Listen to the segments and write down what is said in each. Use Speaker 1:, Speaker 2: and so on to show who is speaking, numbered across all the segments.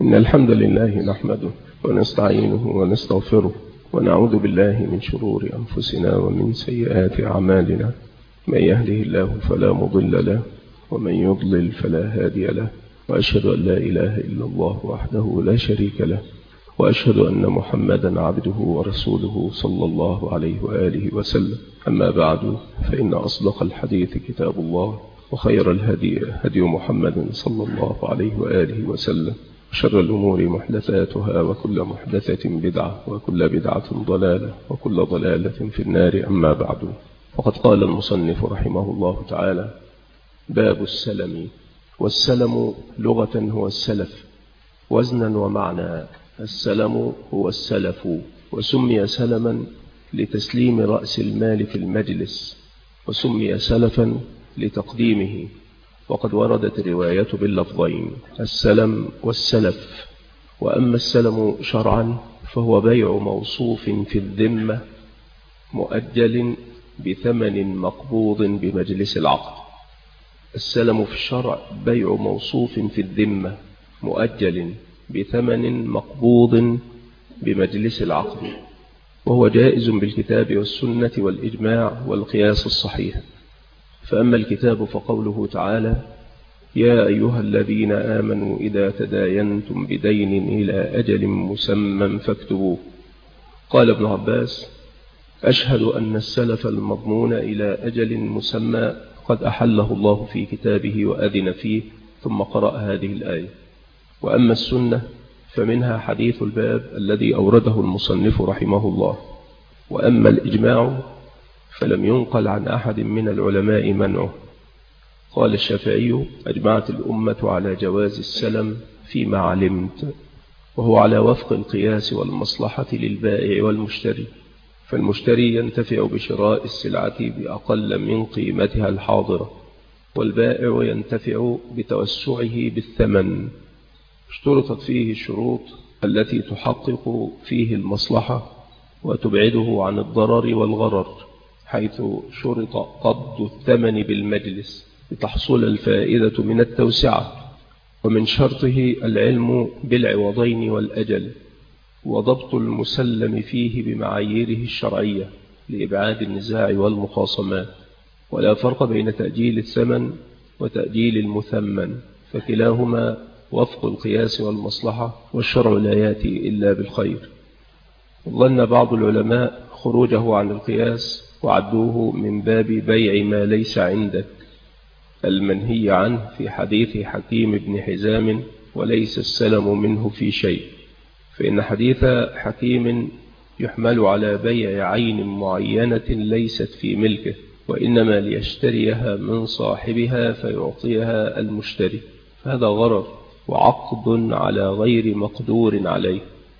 Speaker 1: إن الحمد لله نحمده ونستعينه ونستغفره ونعوذ بالله من شرور أنفسنا ومن سيئات أعمالنا. من يهده الله فلا مضل له ومن يضلل فلا هادي له، وأشهد أن لا إله إلا الله وحده لا شريك له، وأشهد أن محمدا عبده ورسوله صلى الله عليه وآله وسلم. أما بعد، فإن أصدق الحديث كتاب الله، وخير الهدي هدي محمد صلى الله عليه وآله وسلم، شر الأمور محدثاتها، وكل محدثة بدعة، وكل بدعة ضلالة، وكل ضلالة في النار. أما بعد، فقد قال المصنف رحمه الله تعالى: باب السلم. والسلم لغة هو السلف، وزنا ومعنى. السلم هو السلف، وسمي سلما لتسليم رأس المال في المجلس، وسمي سلفا لتقديمه. وقد وردت الرواية باللفظين السلم والسلف. وأما السلم شرعا فهو بيع موصوف في الذمة مؤجل بثمن مقبوض بمجلس العقد. السلم في الشرع بيع موصوف في الذمة مؤجل بثمن مقبوض بمجلس العقد، وهو جائز بالكتاب والسنة والإجماع والقياس الصحيح. فأما الكتاب فقوله تعالى: يا أيها الذين آمنوا إذا تداينتم بدين إلى أجل مسمى فاكتبوه. قال ابن عباس: أشهد أن السلف المضمون إلى أجل مسمى قد أحله الله في كتابه وأذن فيه، ثم قرأ هذه الآية. وأما السنة فمنها حديث الباب الذي أورده المصنف رحمه الله. وأما الإجماع فلم ينقل عن أحد من العلماء منعه. قال الشافعي: أجمعت الأمة على جواز السلم فيما علمت، وهو على وفق القياس والمصلحة للبائع والمشتري، فالمشتري ينتفع بشراء السلعة بأقل من قيمتها الحاضرة، والبائع ينتفع بتوسعه بالثمن. اشترطت فيه الشروط التي تحقق فيه المصلحة وتبعده عن الضرر والغرر، حيث شرط قبض الثمن بالمجلس لتحصل الفائدة من التوسعة، ومن شرطه العلم بالعوضين والأجل، وضبط المسلم فيه بمعاييره الشرعية لإبعاد النزاع والمخاصمات. ولا فرق بين تأجيل الثمن وتأجيل المثمن، فكلاهما وفق القياس والمصلحة، والشرع لا يأتي إلا بالخير. ظن بعض العلماء خروجه عن القياس وعدوه من باب بيع ما ليس عندك، المنهي عنه في حديث حكيم بن حزام: وليس السلم منه في شيء. فإن حديث حكيم يحمل على بيع عين معينة ليست في ملكه، وإنما ليشتريها من صاحبها فيعطيها المشتري، فهذا غرر وعقد على غير مقدور عليه.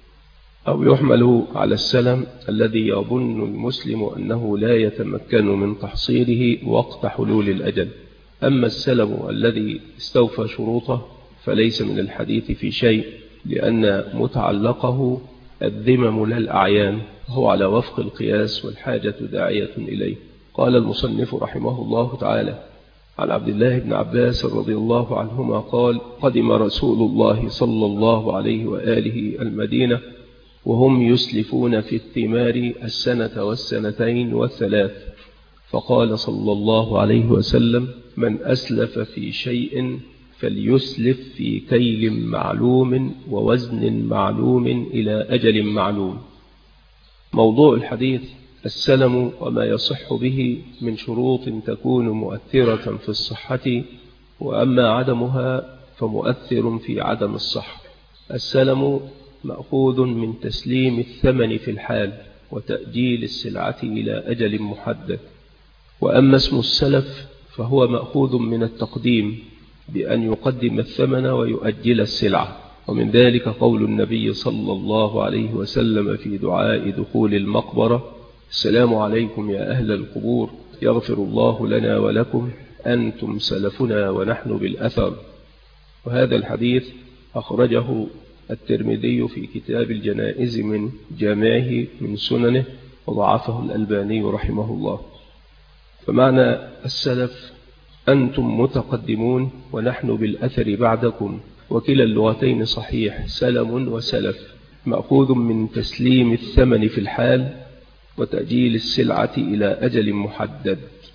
Speaker 1: أو يحمل على السلم الذي يظن المسلم أنه لا يتمكن من تحصيله وقت حلول الأجل. أما السلم الذي استوفى شروطه فليس من الحديث في شيء، لأن متعلقه الذمم لا الأعيان، هو على وفق القياس والحاجة داعية إليه. قال المصنف رحمه الله تعالى: عن عبد الله بن عباس رضي الله عنهما قال: قدم رسول الله صلى الله عليه وآله المدينة وهم يسلفون في الثمار السنة والسنتين والثلاث، فقال صلى الله عليه وسلم: من أسلف في شيء فليسلف في كيل معلوم ووزن معلوم إلى أجل معلوم. موضوع الحديث السلم وما يصح به من شروط تكون مؤثرة في الصحة، وأما عدمها فمؤثر في عدم الصحة. السلم مأخوذ من تسليم الثمن في الحال وتأجيل السلعة إلى أجل محدد. وأما اسم السلف فهو مأخوذ من التقديم، بأن يقدم الثمن ويؤجل السلعة. ومن ذلك قول النبي صلى الله عليه وسلم في دعاء دخول المقبرة: السلام عليكم يا أهل القبور، يغفر الله لنا ولكم، أنتم سلفنا ونحن بالأثر. وهذا الحديث أخرجه الترمذي في كتاب الجنائز من جامعه من سننه، وضعفه الألباني رحمه الله. فمعنى السلف: أنتم متقدمون ونحن بالأثر بعدكم، وكلا اللغتين صحيح، سلم وسلف، مأخوذ من تسليم الثمن في الحال وتأجيل السلعة إلى أجل محدد،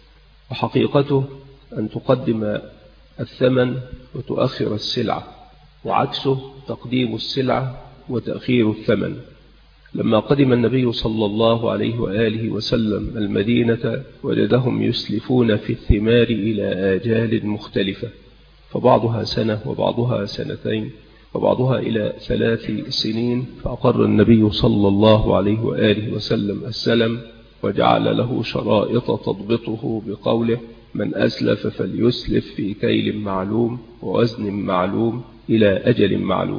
Speaker 1: وحقيقته أن تقدم الثمن وتؤخر السلعة، وعكسه تقديم السلعة وتأخير الثمن. لما قدم النبي صلى الله عليه وآله وسلم المدينة وجدهم يسلفون في الثمار إلى آجال مختلفة، فبعضها سنة وبعضها سنتين وبعضها إلى 3 سنين، فأقر النبي صلى الله عليه وآله وسلم السلم وجعل له شرائط تضبطه بقوله: من أسلف فليسلف في كيل معلوم ووزن معلوم إلى أجل معلوم.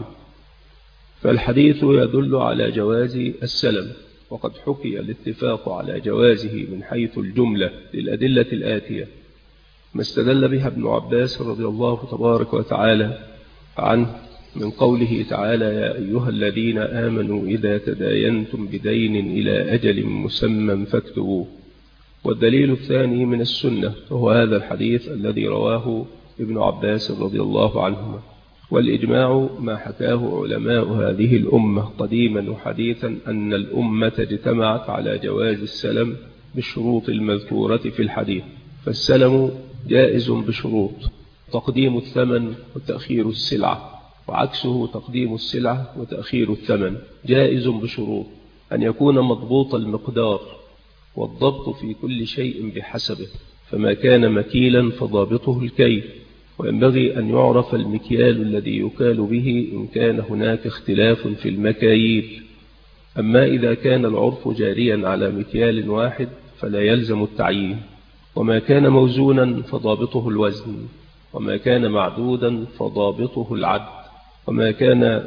Speaker 1: فالحديث يدل على جواز السلم، وقد حكي الاتفاق على جوازه من حيث الجملة للأدلة الآتية: ما استدل بها ابن عباس رضي الله تبارك وتعالى عنه من قوله تعالى: يا أيها الذين آمنوا إذا تداينتم بدين إلى أجل مسمى فاكتبوه. والدليل الثاني من السنة وهو هذا الحديث الذي رواه ابن عباس رضي الله عنهما. والإجماع ما حكاه علماء هذه الأمة قديما وحديثا أن الأمة اجتمعت على جواز السلم بالشروط المذكورة في الحديث. فالسلم جائز بشروط: تقديم الثمن وتأخير السلعة، وعكسه تقديم السلعة وتأخير الثمن. جائز بشروط: أن يكون مضبوط المقدار، والضبط في كل شيء بحسبه، فما كان مكيلا فضابطه الكيل، وينبغي أن يعرف المكيال الذي يكال به إن كان هناك اختلاف في المكاييل. أما إذا كان العرف جاريا على مكيال واحد فلا يلزم التعيين. وما كان موزونا فضابطه الوزن، وما كان معدودا فضابطه العد، وما كان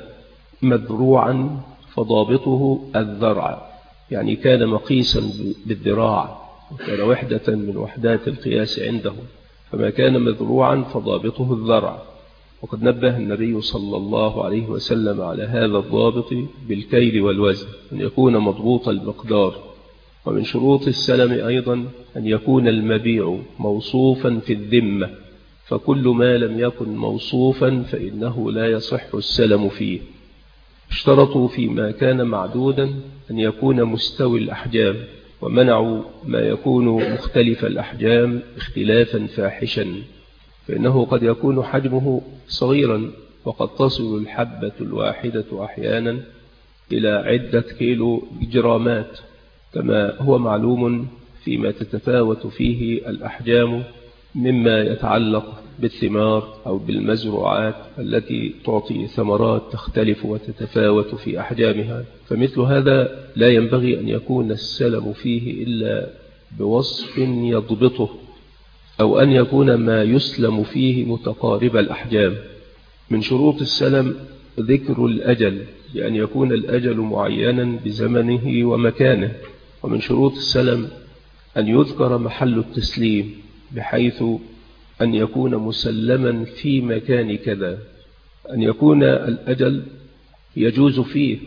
Speaker 1: مذروعا فضابطه الذرع، يعني كان مقيسا بالذراع وكان وحدة من وحدات القياس عندهم، فما كان مذروعا فضابطه الذرع. وقد نبه النبي صلى الله عليه وسلم على هذا الضابط بالكيل والوزن، أن يكون مضبوط المقدار. ومن شروط السلم أيضا أن يكون المبيع موصوفا في الذمة، فكل ما لم يكن موصوفا فإنه لا يصح السلم فيه. اشترطوا فيما كان معدودا أن يكون مستوي الأحجام، ومنعوا ما يكون مختلف الأحجام اختلافا فاحشا، فإنه قد يكون حجمه صغيرا، وقد تصل الحبة الواحدة أحيانا إلى عدة كيلو جرامات، كما هو معلوم فيما تتفاوت فيه الأحجام مما يتعلق بالثمار أو بالمزروعات التي تعطي ثمرات تختلف وتتفاوت في أحجامها. فمثل هذا لا ينبغي أن يكون السلم فيه إلا بوصف يضبطه، أو أن يكون ما يسلم فيه متقارب الأحجام. من شروط السلم ذكر الأجل، بأن يكون الأجل معينا بزمنه ومكانه. ومن شروط السلم أن يذكر محل التسليم، بحيث أن يكون مسلما في مكان كذا، أن يكون الأجل يجوز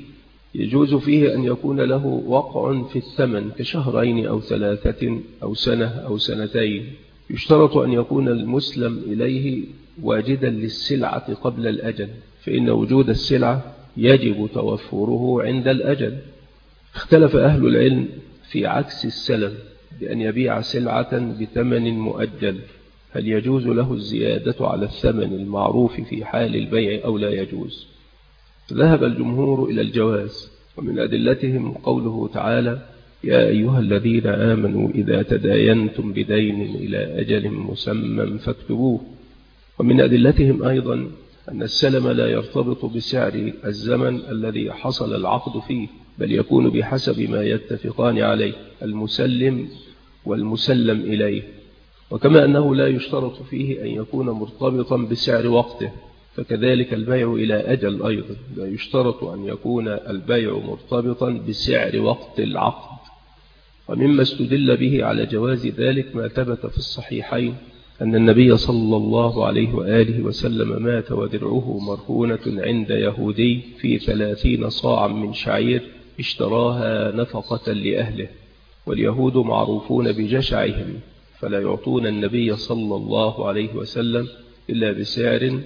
Speaker 1: فيه أن يكون له وقع في الثمن كشهرين أو 3 أو سنة أو سنتين. يشترط أن يكون المسلم إليه واجدا للسلعة قبل الأجل، فإن وجود السلعة يجب توفره عند الأجل. اختلف أهل العلم في عكس السلم، بأن يبيع سلعة بثمن مؤجل، هل يجوز له الزيادة على الثمن المعروف في حال البيع أو لا يجوز؟ ذهب الجمهور إلى الجواز، ومن أدلتهم قوله تعالى: يا أيها الذين آمنوا إذا تداينتم بدين إلى أجل مسمى فاكتبوه. ومن أدلتهم أيضا أن السلم لا يرتبط بسعر الزمن الذي حصل العقد فيه، بل يكون بحسب ما يتفقان عليه المسلم والمسلم إليه. وكما أنه لا يشترط فيه أن يكون مرتبطا بسعر وقته، فكذلك البيع إلى أجل أيضا لا يشترط أن يكون البيع مرتبطا بسعر وقت العقد. ومما استدل به على جواز ذلك ما ثبت في الصحيحين أن النبي صلى الله عليه وآله وسلم مات ودرعه مرهونة عند يهودي في 30 صاعا من شعير اشتراها نفقة لأهله، واليهود معروفون بجشعهم، فلا يعطون النبي صلى الله عليه وسلم إلا بسعر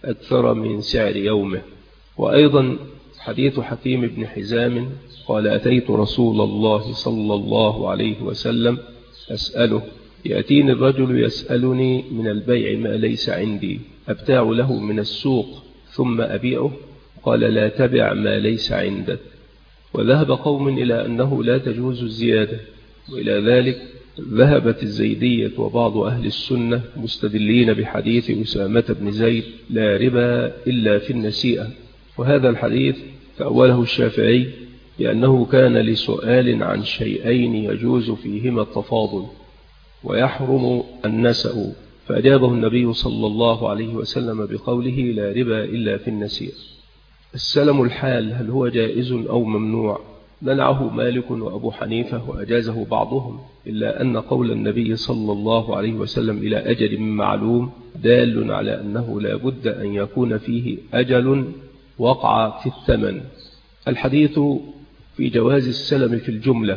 Speaker 1: أكثر من سعر يومه. وأيضا حديث حكيم بن حزام قال: أتيت رسول الله صلى الله عليه وسلم أسأله، يأتيني الرجل يسألني من البيع ما ليس عندي، أبتاع له من السوق ثم أبيعه؟ قال: لا تبع ما ليس عندك. وذهب قوم إلى أنه لا تجوز الزيادة، وإلى ذلك ذهبت الزيدية وبعض أهل السنة مستدلين بحديث أسامة بن زيد: لا ربا إلا في النسيئة. وهذا الحديث تأوله الشافعي لأنه كان لسؤال عن شيئين يجوز فيهما التفاضل ويحرم النسأ، فأجابه النبي صلى الله عليه وسلم بقوله: لا ربا إلا في النسيئة. السلم الحال هل هو جائز أو ممنوع؟ منعه مالك وأبو حنيفة وأجازه بعضهم، إلا أن قول النبي صلى الله عليه وسلم إلى أجل معلوم دال على أنه لا بد أن يكون فيه أجل وقع في الثمن. الحديث في جواز السلم في الجملة.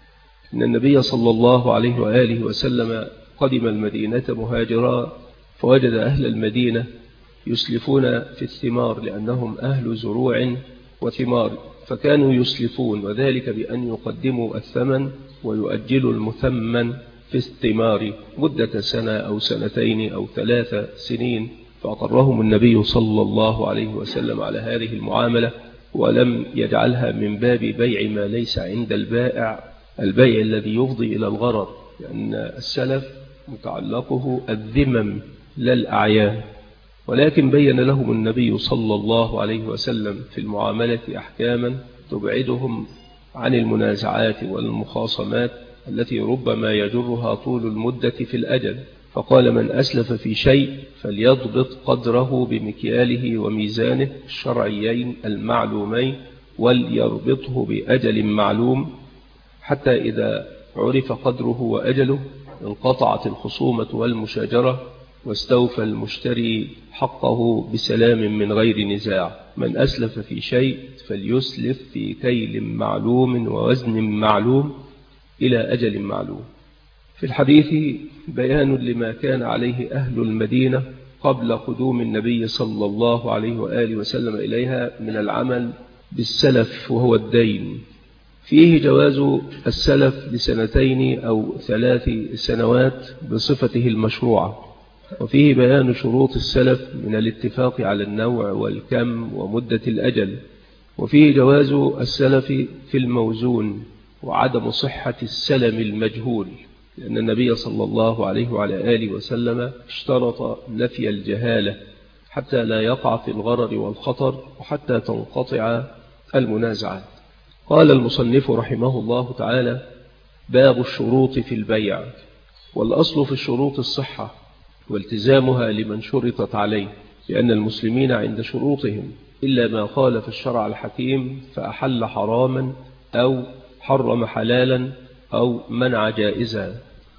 Speaker 1: إن النبي صلى الله عليه وآله وسلم قدم المدينة مهاجرا، فوجد أهل المدينة يسلفون في الثمار لأنهم أهل زروع وثمار، فكانوا يسلفون، وذلك بأن يقدموا الثمن ويؤجلوا المثمن في الثمار مدة سنة أو سنتين أو 3 سنين. فأقرهم النبي صلى الله عليه وسلم على هذه المعاملة، ولم يجعلها من باب بيع ما ليس عند البائع، البيع الذي يفضي إلى الغرر، لأن السلف متعلقه الذمم لا الأعيان. ولكن بين لهم النبي صلى الله عليه وسلم في المعاملة أحكاما تبعدهم عن المنازعات والمخاصمات التي ربما يجرها طول المدة في الأجل. فقال: من أسلف في شيء فليضبط قدره بمكياله وميزانه الشرعيين المعلومين، وليربطه بأجل معلوم، حتى إذا عرف قدره وأجله انقطعت الخصومة والمشاجرة، واستوفى المشتري حقه بسلام من غير نزاع. من أسلف في شيء فليسلف في كيل معلوم ووزن معلوم إلى أجل معلوم. في الحديث بيان لما كان عليه أهل المدينة قبل قدوم النبي صلى الله عليه وآله وسلم إليها من العمل بالسلف وهو الدين. فيه جواز السلف ل2 أو 3 سنوات بصفته المشروعة، وفيه بيان شروط السلف من الاتفاق على النوع والكم ومدة الأجل، وفيه جواز السلف في الموزون وعدم صحة السلم المجهول، لأن النبي صلى الله عليه وعلى آله وسلم اشترط نفي الجهالة حتى لا يقع في الغرر والخطر وحتى تنقطع المنازعات. قال المصنف رحمه الله تعالى: باب الشروط في البيع. والأصل في الشروط الصحة والتزامها لمن شرطت عليه، لأن المسلمين عند شروطهم إلا ما خالف الشرع الحكيم فأحل حراما أو حرم حلالا أو منع جائزا.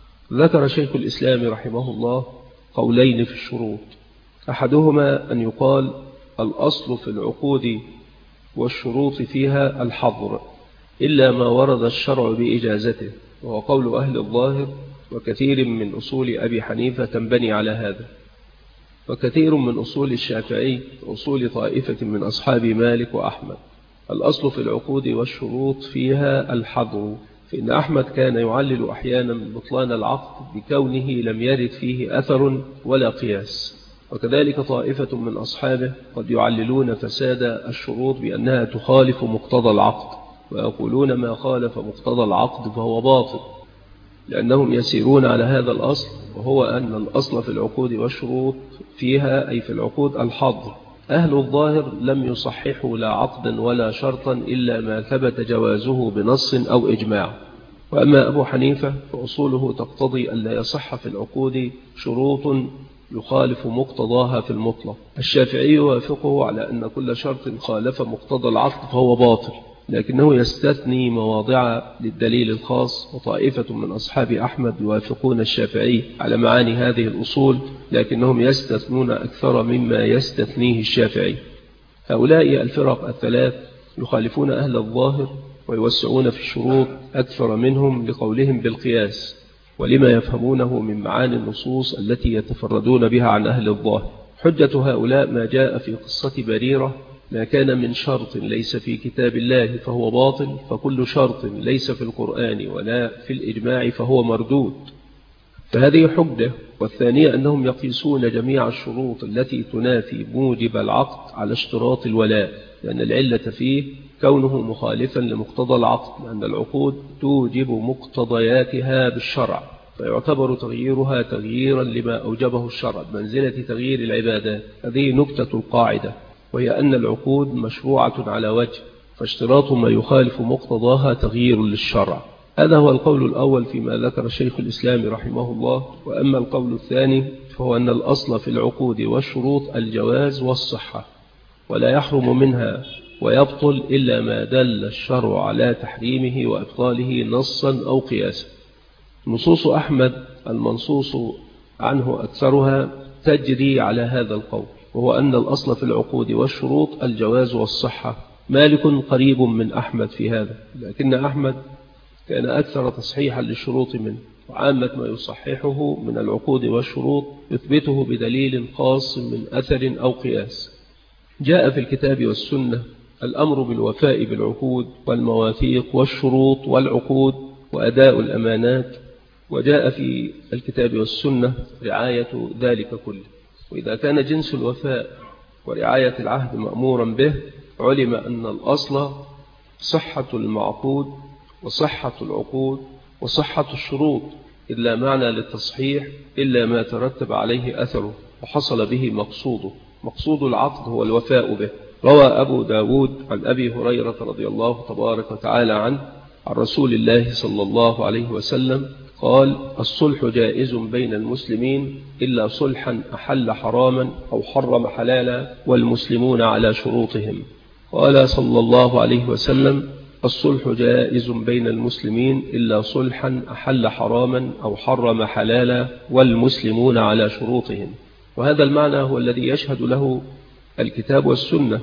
Speaker 1: ذكر شيخ الإسلام رحمه الله قولين في الشروط: أحدهما أن يقال الأصل في العقود والشروط فيها الحظر إلا ما ورد الشرع بإجازته، وهو قول أهل الظاهر، وكثير من أصول أبي حنيفة تنبني على هذا، وكثير من أصول الشافعي وأصول طائفة من أصحاب مالك وأحمد. الأصل في العقود والشروط فيها الحظر، فإن أحمد كان يعلل أحيانا بطلان العقد بكونه لم يرد فيه أثر ولا قياس، وكذلك طائفة من أصحابه قد يعللون فساد الشروط بأنها تخالف مقتضى العقد، ويقولون ما خالف مقتضى العقد فهو باطل، لأنهم يسيرون على هذا الأصل، وهو أن الأصل في العقود والشروط فيها أي في العقود الحظر. أهل الظاهر لم يصححوا لا عقدا ولا شرطا إلا ما ثبت جوازه بنص أو إجماع. وأما أبو حنيفة فأصوله تقتضي أن لا يصح في العقود شروط يخالف مقتضاها في المطلق. الشافعي يوافقه على أن كل شرط خالف مقتضى العقد فهو باطل، لكنه يستثني مواضع للدليل الخاص. وطائفة من أصحاب أحمد يوافقون الشافعي على معاني هذه الأصول، لكنهم يستثنون أكثر مما يستثنيه الشافعي. هؤلاء الفرق الثلاث يخالفون أهل الظاهر ويوسعون في الشروط أكثر منهم لقولهم بالقياس، ولما يفهمونه من معاني النصوص التي يتفردون بها عن أهل الظاهر. حجة هؤلاء ما جاء في قصة بريرة: ما كان من شرط ليس في كتاب الله فهو باطل، فكل شرط ليس في القرآن ولا في الإجماع فهو مردود. فهذه حجة. والثانية أنهم يقيسون جميع الشروط التي تنافي موجب العقد على اشتراط الولاء، لأن العلة فيه كونه مخالفا لمقتضى العقد، لأن العقود توجب مقتضياتها بالشرع، فيعتبر تغييرها تغييرا لما أوجبه الشرع بمنزلة تغيير العبادات. هذه نكتة القاعدة، وهي أن العقود مشروعة على وجه، فاشتراط ما يخالف مقتضاها تغيير للشرع. هذا هو القول الأول فيما ذكر شيخ الإسلام رحمه الله. وأما القول الثاني فهو أن الأصل في العقود والشروط الجواز والصحة، ولا يحرم منها ويبطل إلا ما دل الشرع على تحريمه وإبطاله نصا أو قياسا. نصوص أحمد المنصوص عنه أكثرها تجري على هذا القول، وهو أن الأصل في العقود والشروط الجواز والصحة. مالك قريب من أحمد في هذا، لكن أحمد كان أكثر تصحيحا للشروط منه، وعامة ما يصححه من العقود والشروط يثبته بدليل خاص من أثر أو قياس. جاء في الكتاب والسنة الأمر بالوفاء بالعقود والمواثيق والشروط والعقود وأداء الأمانات، وجاء في الكتاب والسنة رعاية ذلك كله. وإذا كان جنس الوفاء ورعاية العهد مأمورا به، علم أن الأصل صحة المعقود وصحة العقود وصحة الشروط، إلا معنى للتصحيح إلا ما ترتب عليه أثره وحصل به مقصوده. مقصود العقد هو الوفاء به. روى أبو داود عن أبي هريرة رضي الله تبارك وتعالى عنه عن رسول الله صلى الله عليه وسلم قال: الصلح جائز بين المسلمين إلا صلحا أحل حراما أو حرم حلالا والمسلمون على شروطهم. قال صلى الله عليه وسلم: الصلح جائز بين المسلمين إلا صلحا أحل حراما أو حرم حلالا والمسلمون على شروطهم. وهذا المعنى هو الذي يشهد له الكتاب والسنة،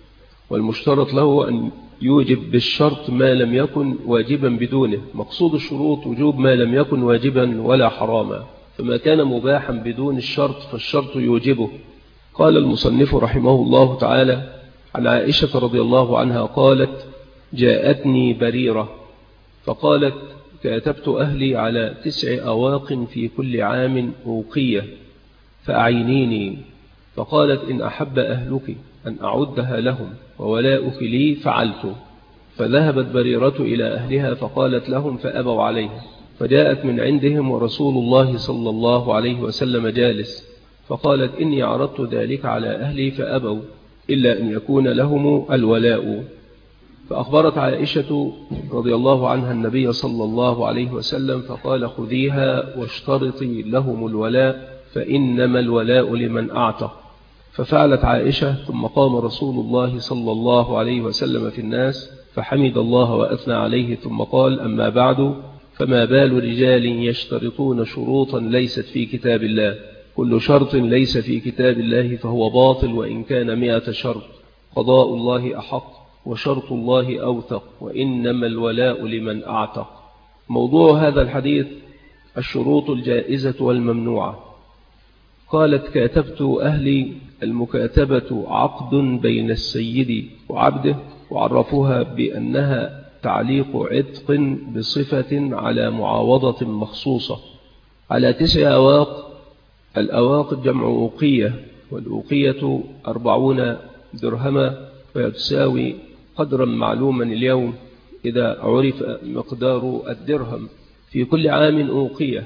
Speaker 1: والمشترط له أن يوجب بالشرط ما لم يكن واجبا بدونه. مقصود الشروط وجوب ما لم يكن واجبا ولا حراما، فما كان مباحا بدون الشرط فالشرط يوجبه. قال المصنف رحمه الله تعالى عن عائشة رضي الله عنها قالت: جاءتني بريرة فقالت: كاتبت أهلي على 9 أواق في كل عام أوقية فأعينيني. فقالت: إن أحب أهلك أن أعدها لهم وولاؤك لي فعلت. فذهبت بريرة إلى أهلها فقالت لهم فأبوا عليها، فجاءت من عندهم ورسول الله صلى الله عليه وسلم جالس، فقالت: إني عرضت ذلك على أهلي فأبوا إلا أن يكون لهم الولاء. فأخبرت عائشة رضي الله عنها النبي صلى الله عليه وسلم فقال: خذيها واشترطي لهم الولاء فإنما الولاء لمن أعتق. ففعلت عائشة، ثم قام رسول الله صلى الله عليه وسلم في الناس فحمد الله وأثنى عليه، ثم قال: أما بعد، فما بال رجال يشترطون شروطا ليست في كتاب الله؟ كل شرط ليس في كتاب الله فهو باطل وإن كان 100 شرط. قضاء الله أحق وشرط الله أوثق، وإنما الولاء لمن أعتق. موضوع هذا الحديث الشروط الجائزة والممنوعة. قالت: كاتبت أهلي. المكاتبة عقد بين السيد وعبده، وعرفوها بأنها تعليق عتق بصفة على معاوضة مخصوصة على 9 أواق. الأواق جمع أوقية، والأوقية 40 درهما، ويتساوي قدرا معلوما اليوم إذا عرف مقدار الدرهم. في كل عام أوقية،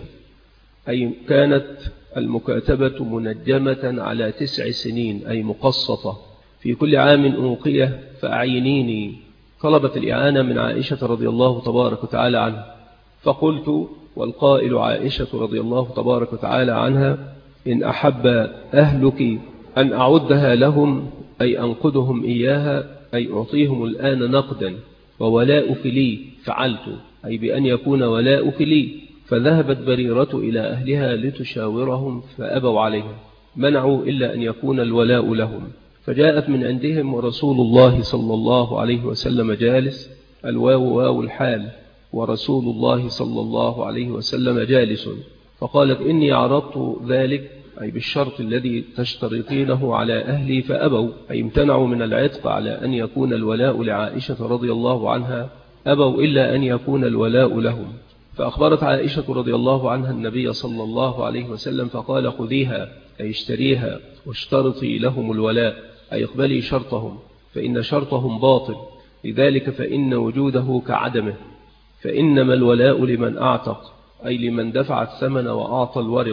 Speaker 1: أي كانت المكاتبة منجمة على 9 سنين، أي مقسطة. في كل عام أوقية فأعينيني. طلبت الإعانة من عائشة رضي الله تبارك وتعالى عنها، فقلت: والقائل عائشة رضي الله تبارك وتعالى عنها: إن أحب أهلك أن أعدها لهم، أي أنقدهم إياها، أي أعطيهم الآن نقدا، وولاؤك لي فعلت، أي بأن يكون ولاؤك لي. فذهبت بريرة إلى أهلها لتشاورهم فأبوا عليها، منعوا إلا أن يكون الولاء لهم. فجاءت من عندهم ورسول الله صلى الله عليه وسلم جالس، الواو واو الحال، ورسول الله صلى الله عليه وسلم جالس. فقالت: إني عرضت ذلك أي بالشرط الذي تشترطينه على أهلي فأبوا، أي امتنعوا من العتق على أن يكون الولاء لعائشة رضي الله عنها، أبوا إلا أن يكون الولاء لهم. فأخبرت عائشة رضي الله عنها النبي صلى الله عليه وسلم فقال خذيها، أي اشتريها واشترطي لهم الولاء، أي اقبلي شرطهم، فإن شرطهم باطل، لذلك فإن وجوده كعدمه، فإنما الولاء لمن أعتق، أي لمن دفع الثمن وأعطى الورق،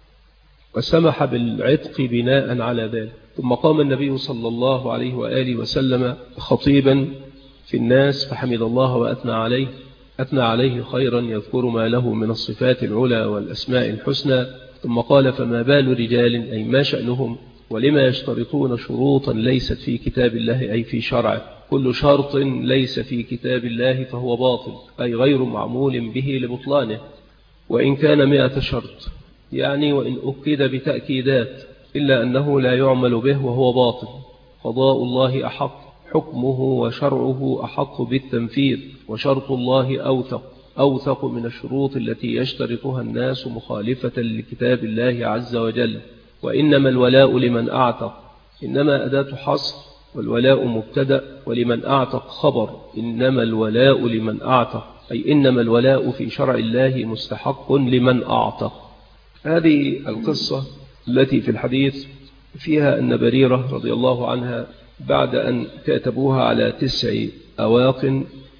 Speaker 1: وسمح بالعتق بناء على ذلك. ثم قام النبي صلى الله عليه وآله وسلم خطيبا في الناس فحمد الله وأثنى عليه، أثنى عليه خيرا يذكر ما له من الصفات العلى والأسماء الحسنى. ثم قال فما بال رجال، أي ما شأنهم، ولما يشترطون شروطا ليست في كتاب الله، أي في شرعه. كل شرط ليس في كتاب الله فهو باطل، أي غير معمول به لبطلانه، وإن كان 100 شرط، يعني وإن أكد بتأكيدات، إلا أنه لا يعمل به وهو باطل. قضاء الله أحق، حكمه وشرعه أحق بالتنفيذ، وشرط الله أوثق من الشروط التي يشترطها الناس مخالفة لكتاب الله عز وجل. وإنما الولاء لمن أعتق، إنما أداة حصر، والولاء مبتدأ، ولمن أعتق خبر، إنما الولاء لمن أعتق، أي إنما الولاء في شرع الله مستحق لمن أعتق. هذه القصة التي في الحديث فيها أن بريرة رضي الله عنها بعد أن كاتبوها على 9 أواق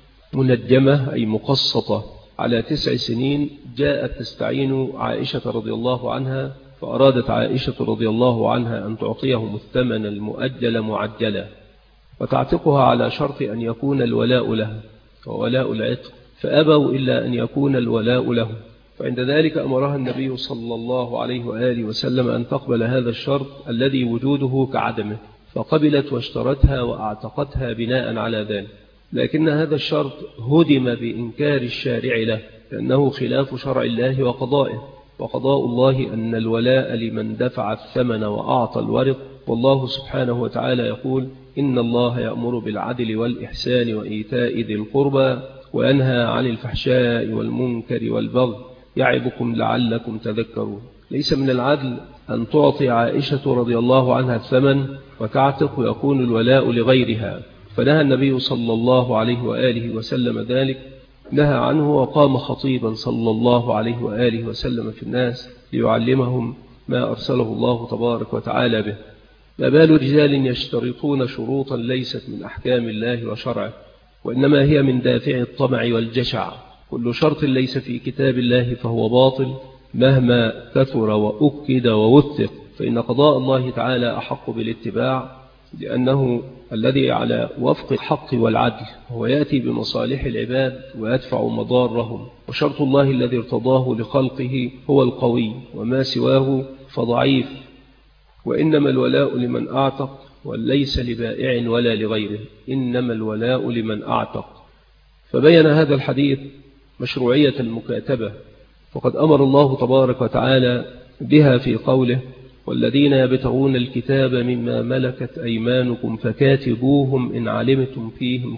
Speaker 1: منجمة، أي مقسطة على 9 سنين، جاءت تستعين عائشة رضي الله عنها، فأرادت عائشة رضي الله عنها أن تعطيهم الثمن المؤجل معجلا، وتعتقها على شرط أن يكون الولاء لها وولاء العتق، فأبوا إلا أن يكون الولاء له. فعند ذلك أمرها النبي صلى الله عليه وآله وسلم أن تقبل هذا الشرط الذي وجوده كعدمه، فقبلت واشترتها وأعتقتها بناء على ذلك. لكن هذا الشرط هدم بإنكار الشارع له، لأنه خلاف شرع الله وقضائه، وقضاء الله أن الولاء لمن دفع الثمن وأعطى الورق. والله سبحانه وتعالى يقول إن الله يأمر بالعدل والإحسان وإيتاء ذي القربى وينهى عن الفحشاء والمنكر والبغي يعظكم لعلكم تذكرون. ليس من العدل أن تعطي عائشة رضي الله عنها الثمن وتعتق ويكون الولاء لغيرها، فنهى النبي صلى الله عليه وآله وسلم ذلك، نهى عنه، وقام خطيبا صلى الله عليه وآله وسلم في الناس ليعلمهم ما أرسله الله تبارك وتعالى به. ما بال رجال يشترطون شروطا ليست من أحكام الله وشرعه، وإنما هي من دافع الطمع والجشع. كل شرط ليس في كتاب الله فهو باطل مهما كثر وأكد ووثق، فإن قضاء الله تعالى أحق بالاتباع، لأنه الذي على وفق الحق والعدل، هو يأتي بمصالح العباد ويدفع مضارهم. وشرط الله الذي ارتضاه لخلقه هو القوي، وما سواه فضعيف. وإنما الولاء لمن أعتق، وليس لبائع ولا لغيره، إنما الولاء لمن أعتق. فبين هذا الحديث مشروعية المكاتبة، وقد أمر الله تبارك وتعالى بها في قوله والذين يبتغون الكتاب مما ملكت أيمانكم فكاتبوهم إن علمتم فيهم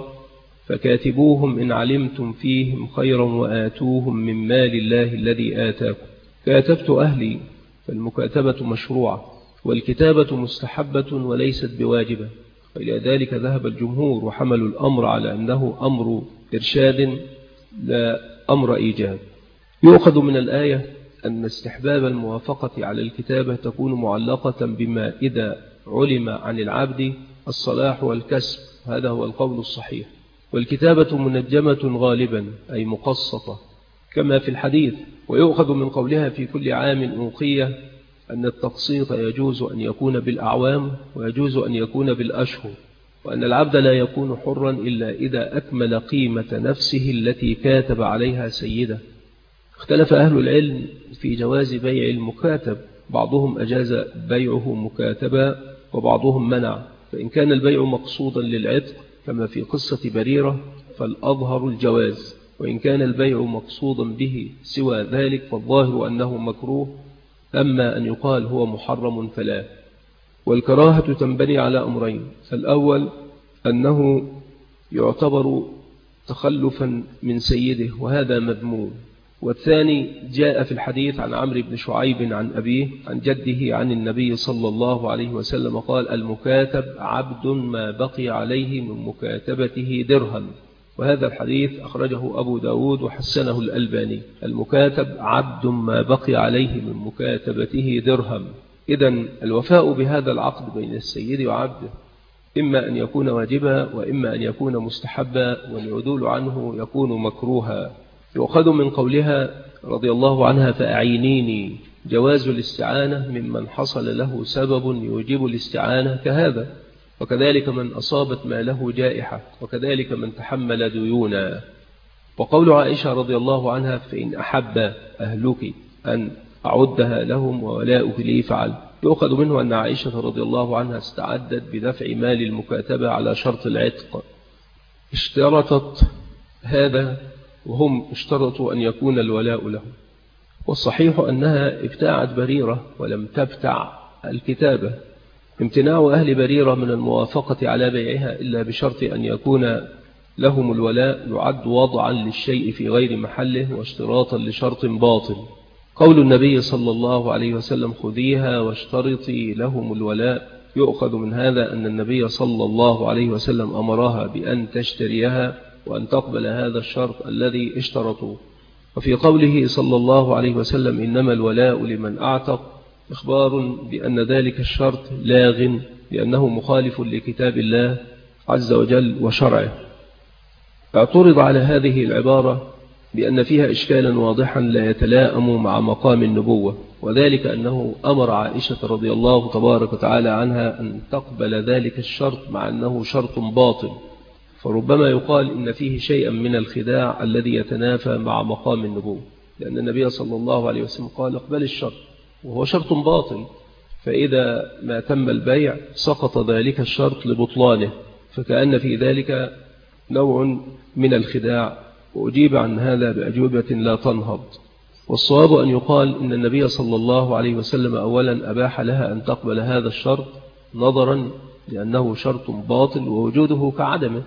Speaker 1: خيرا وآتوهم من مال الله الذي آتاكم. كاتبت أهلي، فالمكاتبة مشروعة، والكتابة مستحبة وليست بواجبة، وإلى ذلك ذهب الجمهور وحملوا الأمر على أنه أمر إرشاد لا أمر إيجاب. يؤخذ من الآية أن استحباب الموافقة على الكتابة تكون معلقة بما إذا علم عن العبد الصلاح والكسب، هذا هو القول الصحيح. والكتابة منجمة غالبا، أي مقسطة كما في الحديث. ويؤخذ من قولها في كل عام أوقية أن التقسيط يجوز أن يكون بالأعوام ويجوز أن يكون بالأشهر، وأن العبد لا يكون حرا إلا إذا أكمل قيمة نفسه التي كاتب عليها سيده. اختلف أهل العلم في جواز بيع المكاتب، بعضهم أجاز بيعه مكاتبا وبعضهم منع. فإن كان البيع مقصودا للعتق كما في قصة بريرة فالأظهر الجواز، وإن كان البيع مقصودا به سوى ذلك فالظاهر أنه مكروه، أما أن يقال هو محرم فلا. والكراهة تنبني على أمرين: الأول أنه يعتبر تخلفا من سيده وهذا مذموم، والثاني جاء في الحديث عن عمرو بن شعيب عن أبيه عن جده عن النبي صلى الله عليه وسلم قال: المكاتب عبد ما بقي عليه من مكاتبته درهم. وهذا الحديث أخرجه أبو داود وحسنه الألباني. المكاتب عبد ما بقي عليه من مكاتبته درهم. إذن الوفاء بهذا العقد بين السيد وعبده إما أن يكون واجبا وإما أن يكون مستحبا، والعدول عنه يكون مكروها. يؤخذ من قولها رضي الله عنها: فأعينيني، جواز الاستعانة ممن حصل له سبب يوجب الاستعانة كهذا، وكذلك من أصابت ما له جائحة، وكذلك من تحمل ديونا. وقول عائشة رضي الله عنها: فإن أحب أهلك أن أعدها لهم وولاؤك لي فعل، يؤخذ منه أن عائشة رضي الله عنها استعدت بدفع مال المكاتبة على شرط العتق. اشترطت هذا وهم اشترطوا أن يكون الولاء لهم. والصحيح أنها ابتاعت بريرة ولم تبتع الكتابة. امتناع أهل بريرة من الموافقة على بيعها إلا بشرط أن يكون لهم الولاء يعد وضعا للشيء في غير محله واشتراطا لشرط باطل. قول النبي صلى الله عليه وسلم: خذيها واشترطي لهم الولاء، يؤخذ من هذا أن النبي صلى الله عليه وسلم أمرها بأن تشتريها وأن تقبل هذا الشرط الذي اشترطوه. وفي قوله صلى الله عليه وسلم: إنما الولاء لمن أعتق، إخبار بأن ذلك الشرط لاغ لأنه مخالف لكتاب الله عز وجل وشرعه. اعترض على هذه العبارة بأن فيها إشكالا واضحا لا يتلائم مع مقام النبوة، وذلك أنه أمر عائشة رضي الله تبارك وتعالى عنها أن تقبل ذلك الشرط مع أنه شرط باطل، فربما يقال إن فيه شيئا من الخداع الذي يتنافى مع مقام النبوة، لأن النبي صلى الله عليه وسلم قال: اقبل الشرط، وهو شرط باطل، فإذا ما تم البيع سقط ذلك الشرط لبطلانه، فكأن في ذلك نوع من الخداع. وأجيب عن هذا بأجوبة لا تنهض. والصواب أن يقال إن النبي صلى الله عليه وسلم أولا أباح لها أن تقبل هذا الشرط نظرا لأنه شرط باطل ووجوده كعدمه،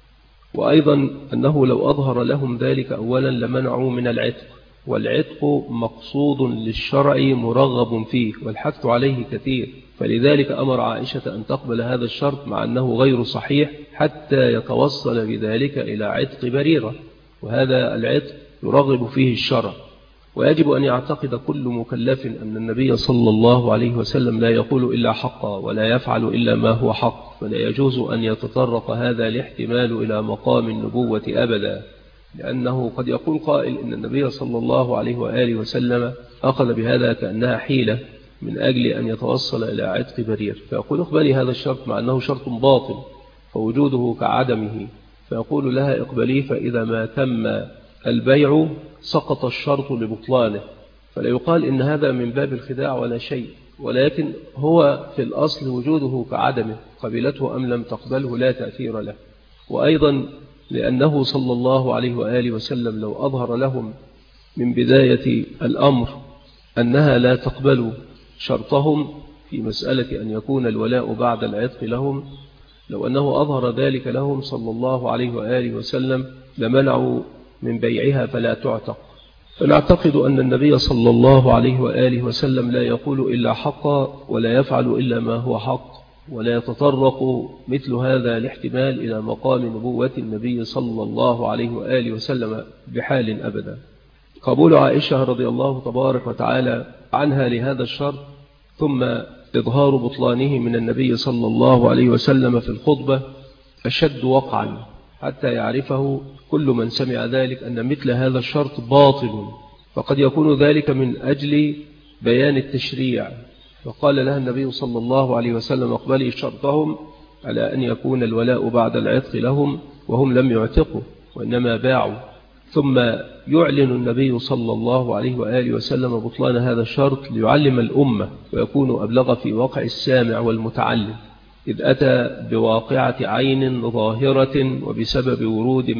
Speaker 1: وأيضا أنه لو أظهر لهم ذلك أولا لمنعوا من العتق، والعتق مقصود للشرع مرغب فيه والحث عليه كثير، فلذلك أمر عائشة أن تقبل هذا الشرط مع أنه غير صحيح حتى يتوصل بذلك إلى عتق بريرة، وهذا العتق يرغب فيه الشرع. ويجب أن يعتقد كل مكلف أن النبي صلى الله عليه وسلم لا يقول إلا حقا ولا يفعل إلا ما هو حق، فلا يجوز أن يتطرق هذا الاحتمال إلى مقام النبوة أبدا، لأنه قد يقول قائل إن النبي صلى الله عليه وآله وسلم أخذ بهذا كأنها حيلة من أجل أن يتوصل إلى عتق برير، فيقول اقبلي هذا الشرط مع أنه شرط باطل فوجوده كعدمه، فيقول لها اقبليه، فإذا ما تم البيع سقط الشرط لبطلانه، فلا يقال إن هذا من باب الخداع ولا شيء، ولكن هو في الأصل وجوده كعدمه، قبلته أم لم تقبله لا تأثير له. وأيضا لأنه صلى الله عليه وآله وسلم لو أظهر لهم من بداية الأمر أنها لا تقبل شرطهم في مسألة أن يكون الولاء بعد العتق لهم، لو أنه أظهر ذلك لهم صلى الله عليه وآله وسلم لمنعوا من بيعها فلا تعتق. فنعتقد أن النبي صلى الله عليه وآله وسلم لا يقول إلا حقا ولا يفعل إلا ما هو حق، ولا يتطرق مثل هذا الاحتمال إلى مقام نبوة النبي صلى الله عليه وآله وسلم بحال أبدا. قبول عائشة رضي الله تبارك وتعالى عنها لهذا الشرط، ثم إظهار بطلانه من النبي صلى الله عليه وسلم في الخطبة أشد وقعا حتى يعرفه كل من سمع ذلك أن مثل هذا الشرط باطل، فقد يكون ذلك من أجل بيان التشريع. فقال لها النبي صلى الله عليه وسلم اقبلي شرطهم على أن يكون الولاء بعد العتق لهم وهم لم يعتقوا وإنما باعوا، ثم يعلن النبي صلى الله عليه وآله وسلم بطلان هذا الشرط ليعلم الأمة ويكون أبلغ في واقع السامع والمتعلم، إذ أتى بواقعة عين ظاهرة وبسبب ورود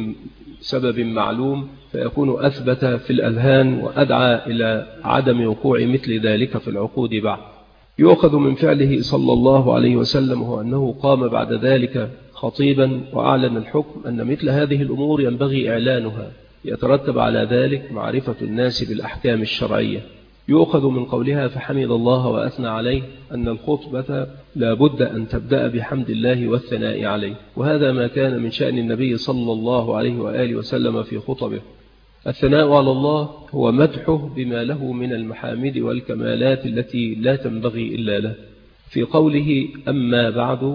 Speaker 1: سبب معلوم، فيكون أثبت في الأذهان وأدعى إلى عدم وقوع مثل ذلك في العقود بعد. يؤخذ من فعله صلى الله عليه وسلم هو أنه قام بعد ذلك خطيبا وأعلن الحكم أن مثل هذه الأمور ينبغي إعلانها، يترتب على ذلك معرفة الناس بالأحكام الشرعية. يؤخذ من قولها فحمد الله وأثنى عليه أن الخطبة لا بد أن تبدأ بحمد الله والثناء عليه، وهذا ما كان من شأن النبي صلى الله عليه وآله وسلم في خطبه. الثناء على الله هو مدحه بما له من المحامد والكمالات التي لا تنبغي إلا له. في قوله أما بعد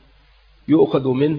Speaker 1: يؤخذ من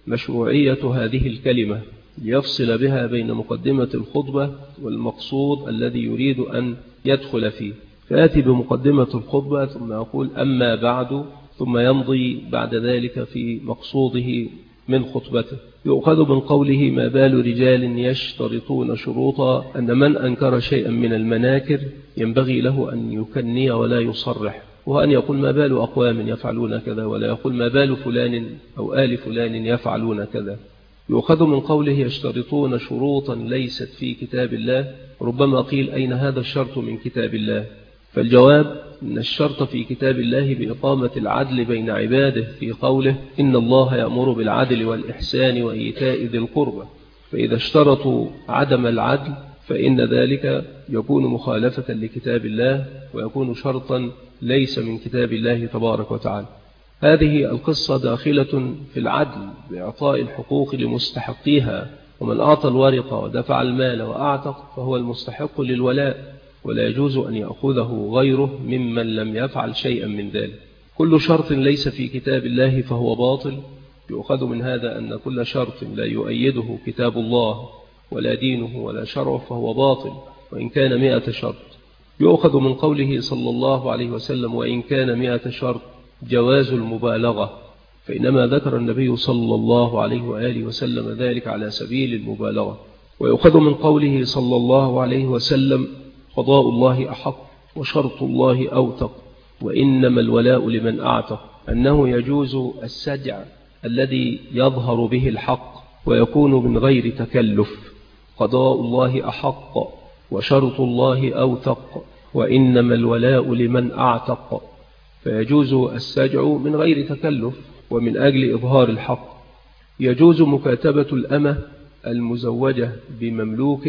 Speaker 1: مشروعية هذه الكلمة ليفصل بها بين مقدمة الخطبة والمقصود الذي يريد أن يدخل فيه، فيأتي بمقدمة الخطبة ثم يقول أما بعد، ثم يمضي بعد ذلك في مقصوده من خطبته. يؤخذ من قوله ما بال رجال يشترطون شروطا أن من أنكر شيئا من المناكر ينبغي له أن يكني ولا يصرح، وأن يقول ما بال أقوام يفعلون كذا، ولا يقول ما بال فلان أو آل فلان يفعلون كذا. يؤخذ من قوله يشترطون شروطا ليست في كتاب الله، ربما قيل أين هذا الشرط من كتاب الله؟ فالجواب أن الشرط في كتاب الله بإقامة العدل بين عباده في قوله إن الله يأمر بالعدل والإحسان وإيتاء ذي القربى، فإذا اشترطوا عدم العدل فإن ذلك يكون مخالفة لكتاب الله ويكون شرطا ليس من كتاب الله تبارك وتعالى. هذه القصة داخلة في العدل بإعطاء الحقوق لمستحقيها، ومن أعطى الورقة ودفع المال وأعتق فهو المستحق للولاء، ولا يجوز أن يأخذه غيره ممن لم يفعل شيئا من ذلك. كل شرط ليس في كتاب الله فهو باطل. يؤخذ من هذا أن كل شرط لا يؤيده كتاب الله ولا دينه ولا شرعه فهو باطل وإن كان 100 شرط. يؤخذ من قوله صلى الله عليه وسلم وإن كان 100 شرط جواز المبالغة، فإنما ذكر النبي صلى الله عليه وآله وسلم ذلك على سبيل المبالغة. ويؤخذ من قوله صلى الله عليه وسلم قضاء الله أحق وشرط الله أوثق وإنما الولاء لمن أعتق، أنه يجوز السجع الذي يظهر به الحق ويكون من غير تكلف. قضاء الله أحق وشرط الله أوثق وإنما الولاء لمن أعتق، فيجوز السجع من غير تكلف ومن أجل إظهار الحق. يجوز مكاتبة الأمة المزوجة بمملوك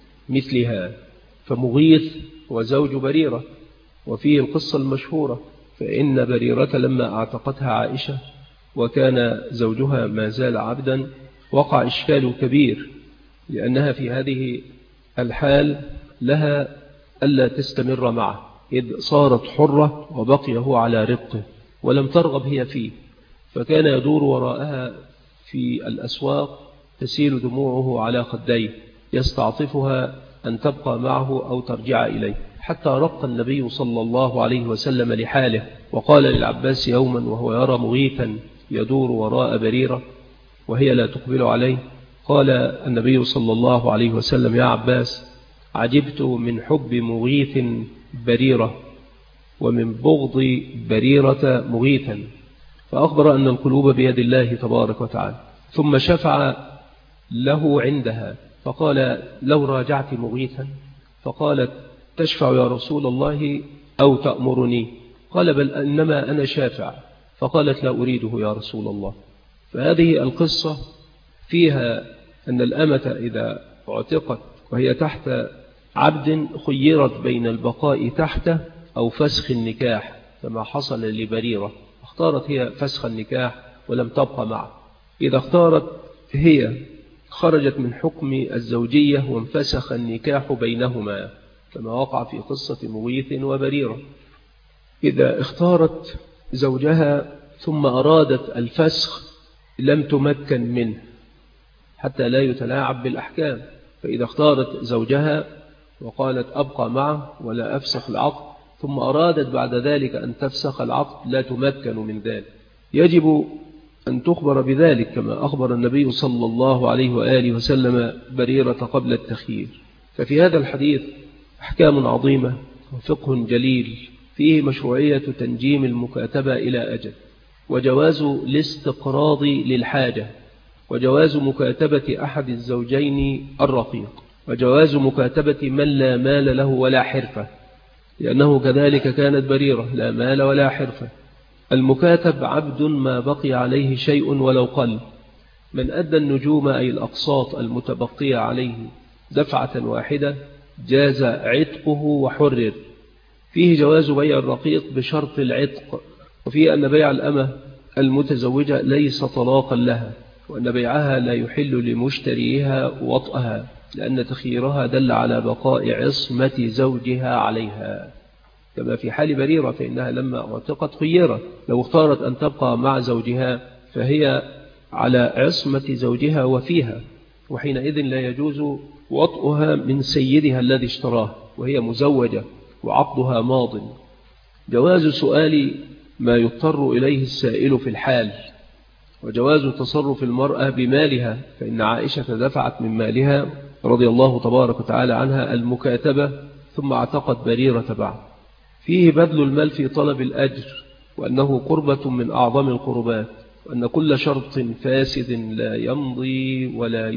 Speaker 1: مثلها، فمغيث وزوج بريرة، وفيه القصة المشهورة، فإن بريرة لما اعتقتها عائشة وكان زوجها ما زال عبدا وقع إشكال كبير، لأنها في هذه الحال لها ألا تستمر معه إذ صارت حرة وبقي هو على رقه ولم ترغب هي فيه، فكان يدور وراءها في الأسواق تسيل دموعه على خديه يستعطفها أن تبقى معه أو ترجع إليه، حتى رق النبي صلى الله عليه وسلم لحاله وقال للعباس يوما وهو يرى مغيثا يدور وراء بريرة وهي لا تقبل عليه، قال النبي صلى الله عليه وسلم يا عباس عجبت من حب مغيث بريرة ومن بغض بريرة مغيثا، فأخبر أن القلوب بيد الله تبارك وتعالى. ثم شفع له عندها فقال لو راجعت مغيثا، فقالت تشفع يا رسول الله أو تأمرني؟ قال بل إنما أنا شافع، فقالت لا أريده يا رسول الله. فهذه القصة فيها أن الأمة إذا اعتقت وهي تحت عبد خيرت بين البقاء تحته أو فسخ النكاح كما حصل لبريرة، اختارت هي فسخ النكاح ولم تبقى معه. إذا اختارت هي خرجت من حكم الزوجية وانفسخ النكاح بينهما كما وقع في قصة مغيث وبريرة. إذا اختارت زوجها ثم أرادت الفسخ لم تمكن منه حتى لا يتلاعب بالأحكام، فإذا اختارت زوجها وقالت أبقى معه ولا أفسخ العقد ثم أرادت بعد ذلك أن تفسخ العقد لا تمكن من ذلك، يجب أن تخبر بذلك كما أخبر النبي صلى الله عليه وآله وسلم بريرة قبل التخيير. ففي هذا الحديث أحكام عظيمة وفقه جليل فيه مشروعية تنجيم المكاتبة إلى أجل، وجواز الاستقراض للحاجة، وجواز مكاتبة أحد الزوجين الرقيق، وجواز مكاتبة من لا مال له ولا حرفة، لأنه كذلك كانت بريرة لا مال ولا حرفة. المكاتب عبد ما بقي عليه شيء ولو قل، من أدى النجوم أي الأقساط المتبقية عليه دفعة واحدة جاز عتقه وحرر. فيه جواز بيع الرقيق بشرط العتق، وفيه أن بيع الأمة المتزوجة ليس طلاقا لها، وأن بيعها لا يحل لمشتريها وطئها، لأن تخييرها دل على بقاء عصمة زوجها عليها، كما في حال بريرة فإنها لما اعتقت خيرت، لو اختارت أن تبقى مع زوجها فهي على عصمة زوجها وفيها، وحينئذ لا يجوز وطئها من سيدها الذي اشتراه وهي مزوجة وعقدها ماض. جواز سؤال ما يضطر إليه السائل في الحال، وجواز تصرف المرأة بمالها، فإن عائشة دفعت من مالها رضي الله تبارك وتعالى عنها المكاتبة ثم اعتقت بريرة بعد. فيه بذل المال في طلب الأجر، وأنه قربة من أعظم القربات، وأن كل شرط فاسد لا يمضي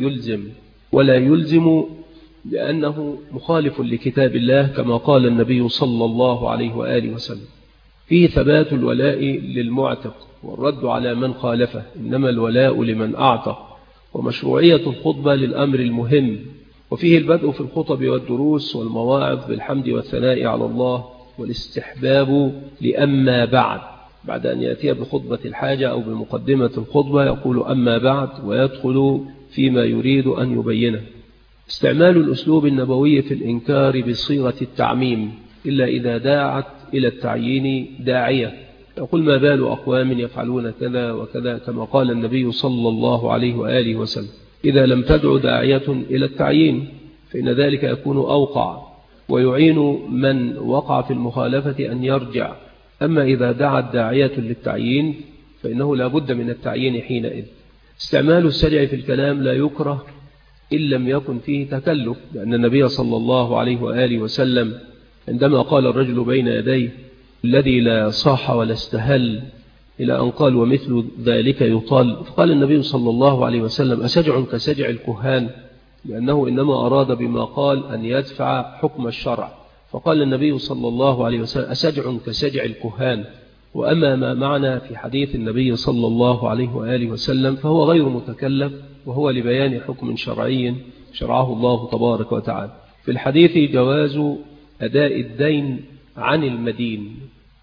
Speaker 1: ولا يلزم لأنه مخالف لكتاب الله، كما قال النبي صلى الله عليه وآله وسلم. فيه ثبات الولاء للمعتق والرد على من خالفه، إنما الولاء لمن أعتق، ومشروعية الخطبة للأمر المهم. وفيه البدء في الخطب والدروس والمواعظ بالحمد والثناء على الله، والاستحباب لأما بعد أن يأتي بخطبة الحاجة أو بمقدمة الخطبة يقول أما بعد، ويدخل فيما يريد أن يبينه. استعمال الأسلوب النبوي في الإنكار بصيغة التعميم، إلا إذا داعت إلى التعيين داعية، يقول ما بال أقوام يفعلون كذا وكذا، كما قال النبي صلى الله عليه وآله وسلم. إذا لم تدع داعية إلى التعيين فإن ذلك يكون أوقع، ويعين من وقع في المخالفة أن يرجع. أما إذا دعت داعية للتعيين فإنه لا بد من التعيين حينئذ. استعمال السجع في الكلام لا يكره إن لم يكن فيه تكلف، لأن النبي صلى الله عليه وآله وسلم عندما قال الرجل بين يديه الذي لا صاح ولا استهل إلى أن قال ومثل ذلك يطال، فقال النبي صلى الله عليه وسلم أسجع كسجع الكهان، لأنه إنما أراد بما قال أن يدفع حكم الشرع، فقال النبي صلى الله عليه وسلم أسجع كسجع الكهان. وأما ما معنى في حديث النبي صلى الله عليه وآله وسلم فهو غير متكلف، وهو لبيان حكم شرعي شرعه الله تبارك وتعالى. في الحديث جواز أداء الدين عن المدين،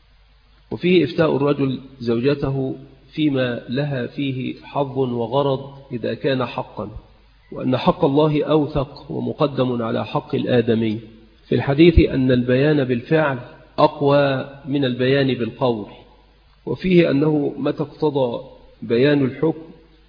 Speaker 1: وفيه إفتاء الرجل زوجته فيما لها فيه حظ وغرض إذا كان حقا، وأن حق الله أوثق ومقدم على حق الآدمي. في الحديث أن البيان بالفعل أقوى من البيان بالقول، وفيه أنه متى اقتضى بيان الحكم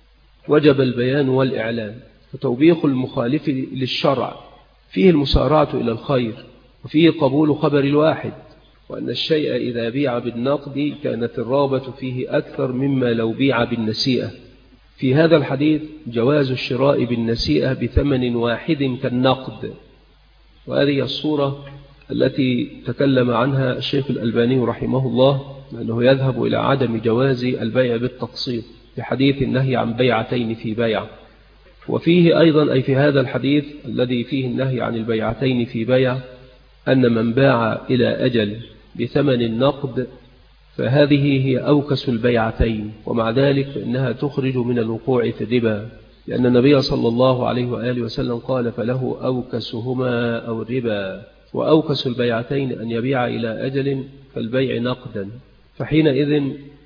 Speaker 1: وجب البيان والإعلان. فتوبيخ المخالف للشرع فيه المسارعة إلى الخير، وفيه قبول خبر الواحد، وأن الشيء إذا بيع بالنقد كانت الرغبة فيه أكثر مما لو بيع بالنسيئة. في هذا الحديث جواز الشراء بالنسيئة بثمن واحد كالنقد، وهذه الصورة التي تكلم عنها الشيخ الألباني رحمه الله، أنه يذهب إلى عدم جواز البيع بالتقسيط في حديث النهي عن بيعتين في بيع. وفيه أيضا أي في هذا الحديث الذي فيه النهي عن البيعتين في بيع أن من باع إلى أجل بثمن النقد فهذه هي أوكس البيعتين، ومع ذلك فإنها تخرج من الوقوع في الربا، لأن النبي صلى الله عليه وآله وسلم قال فله أوكسهما أو الربا. وأوكس البيعتين أن يبيع إلى أجل فالبيع نقدا، فحينئذ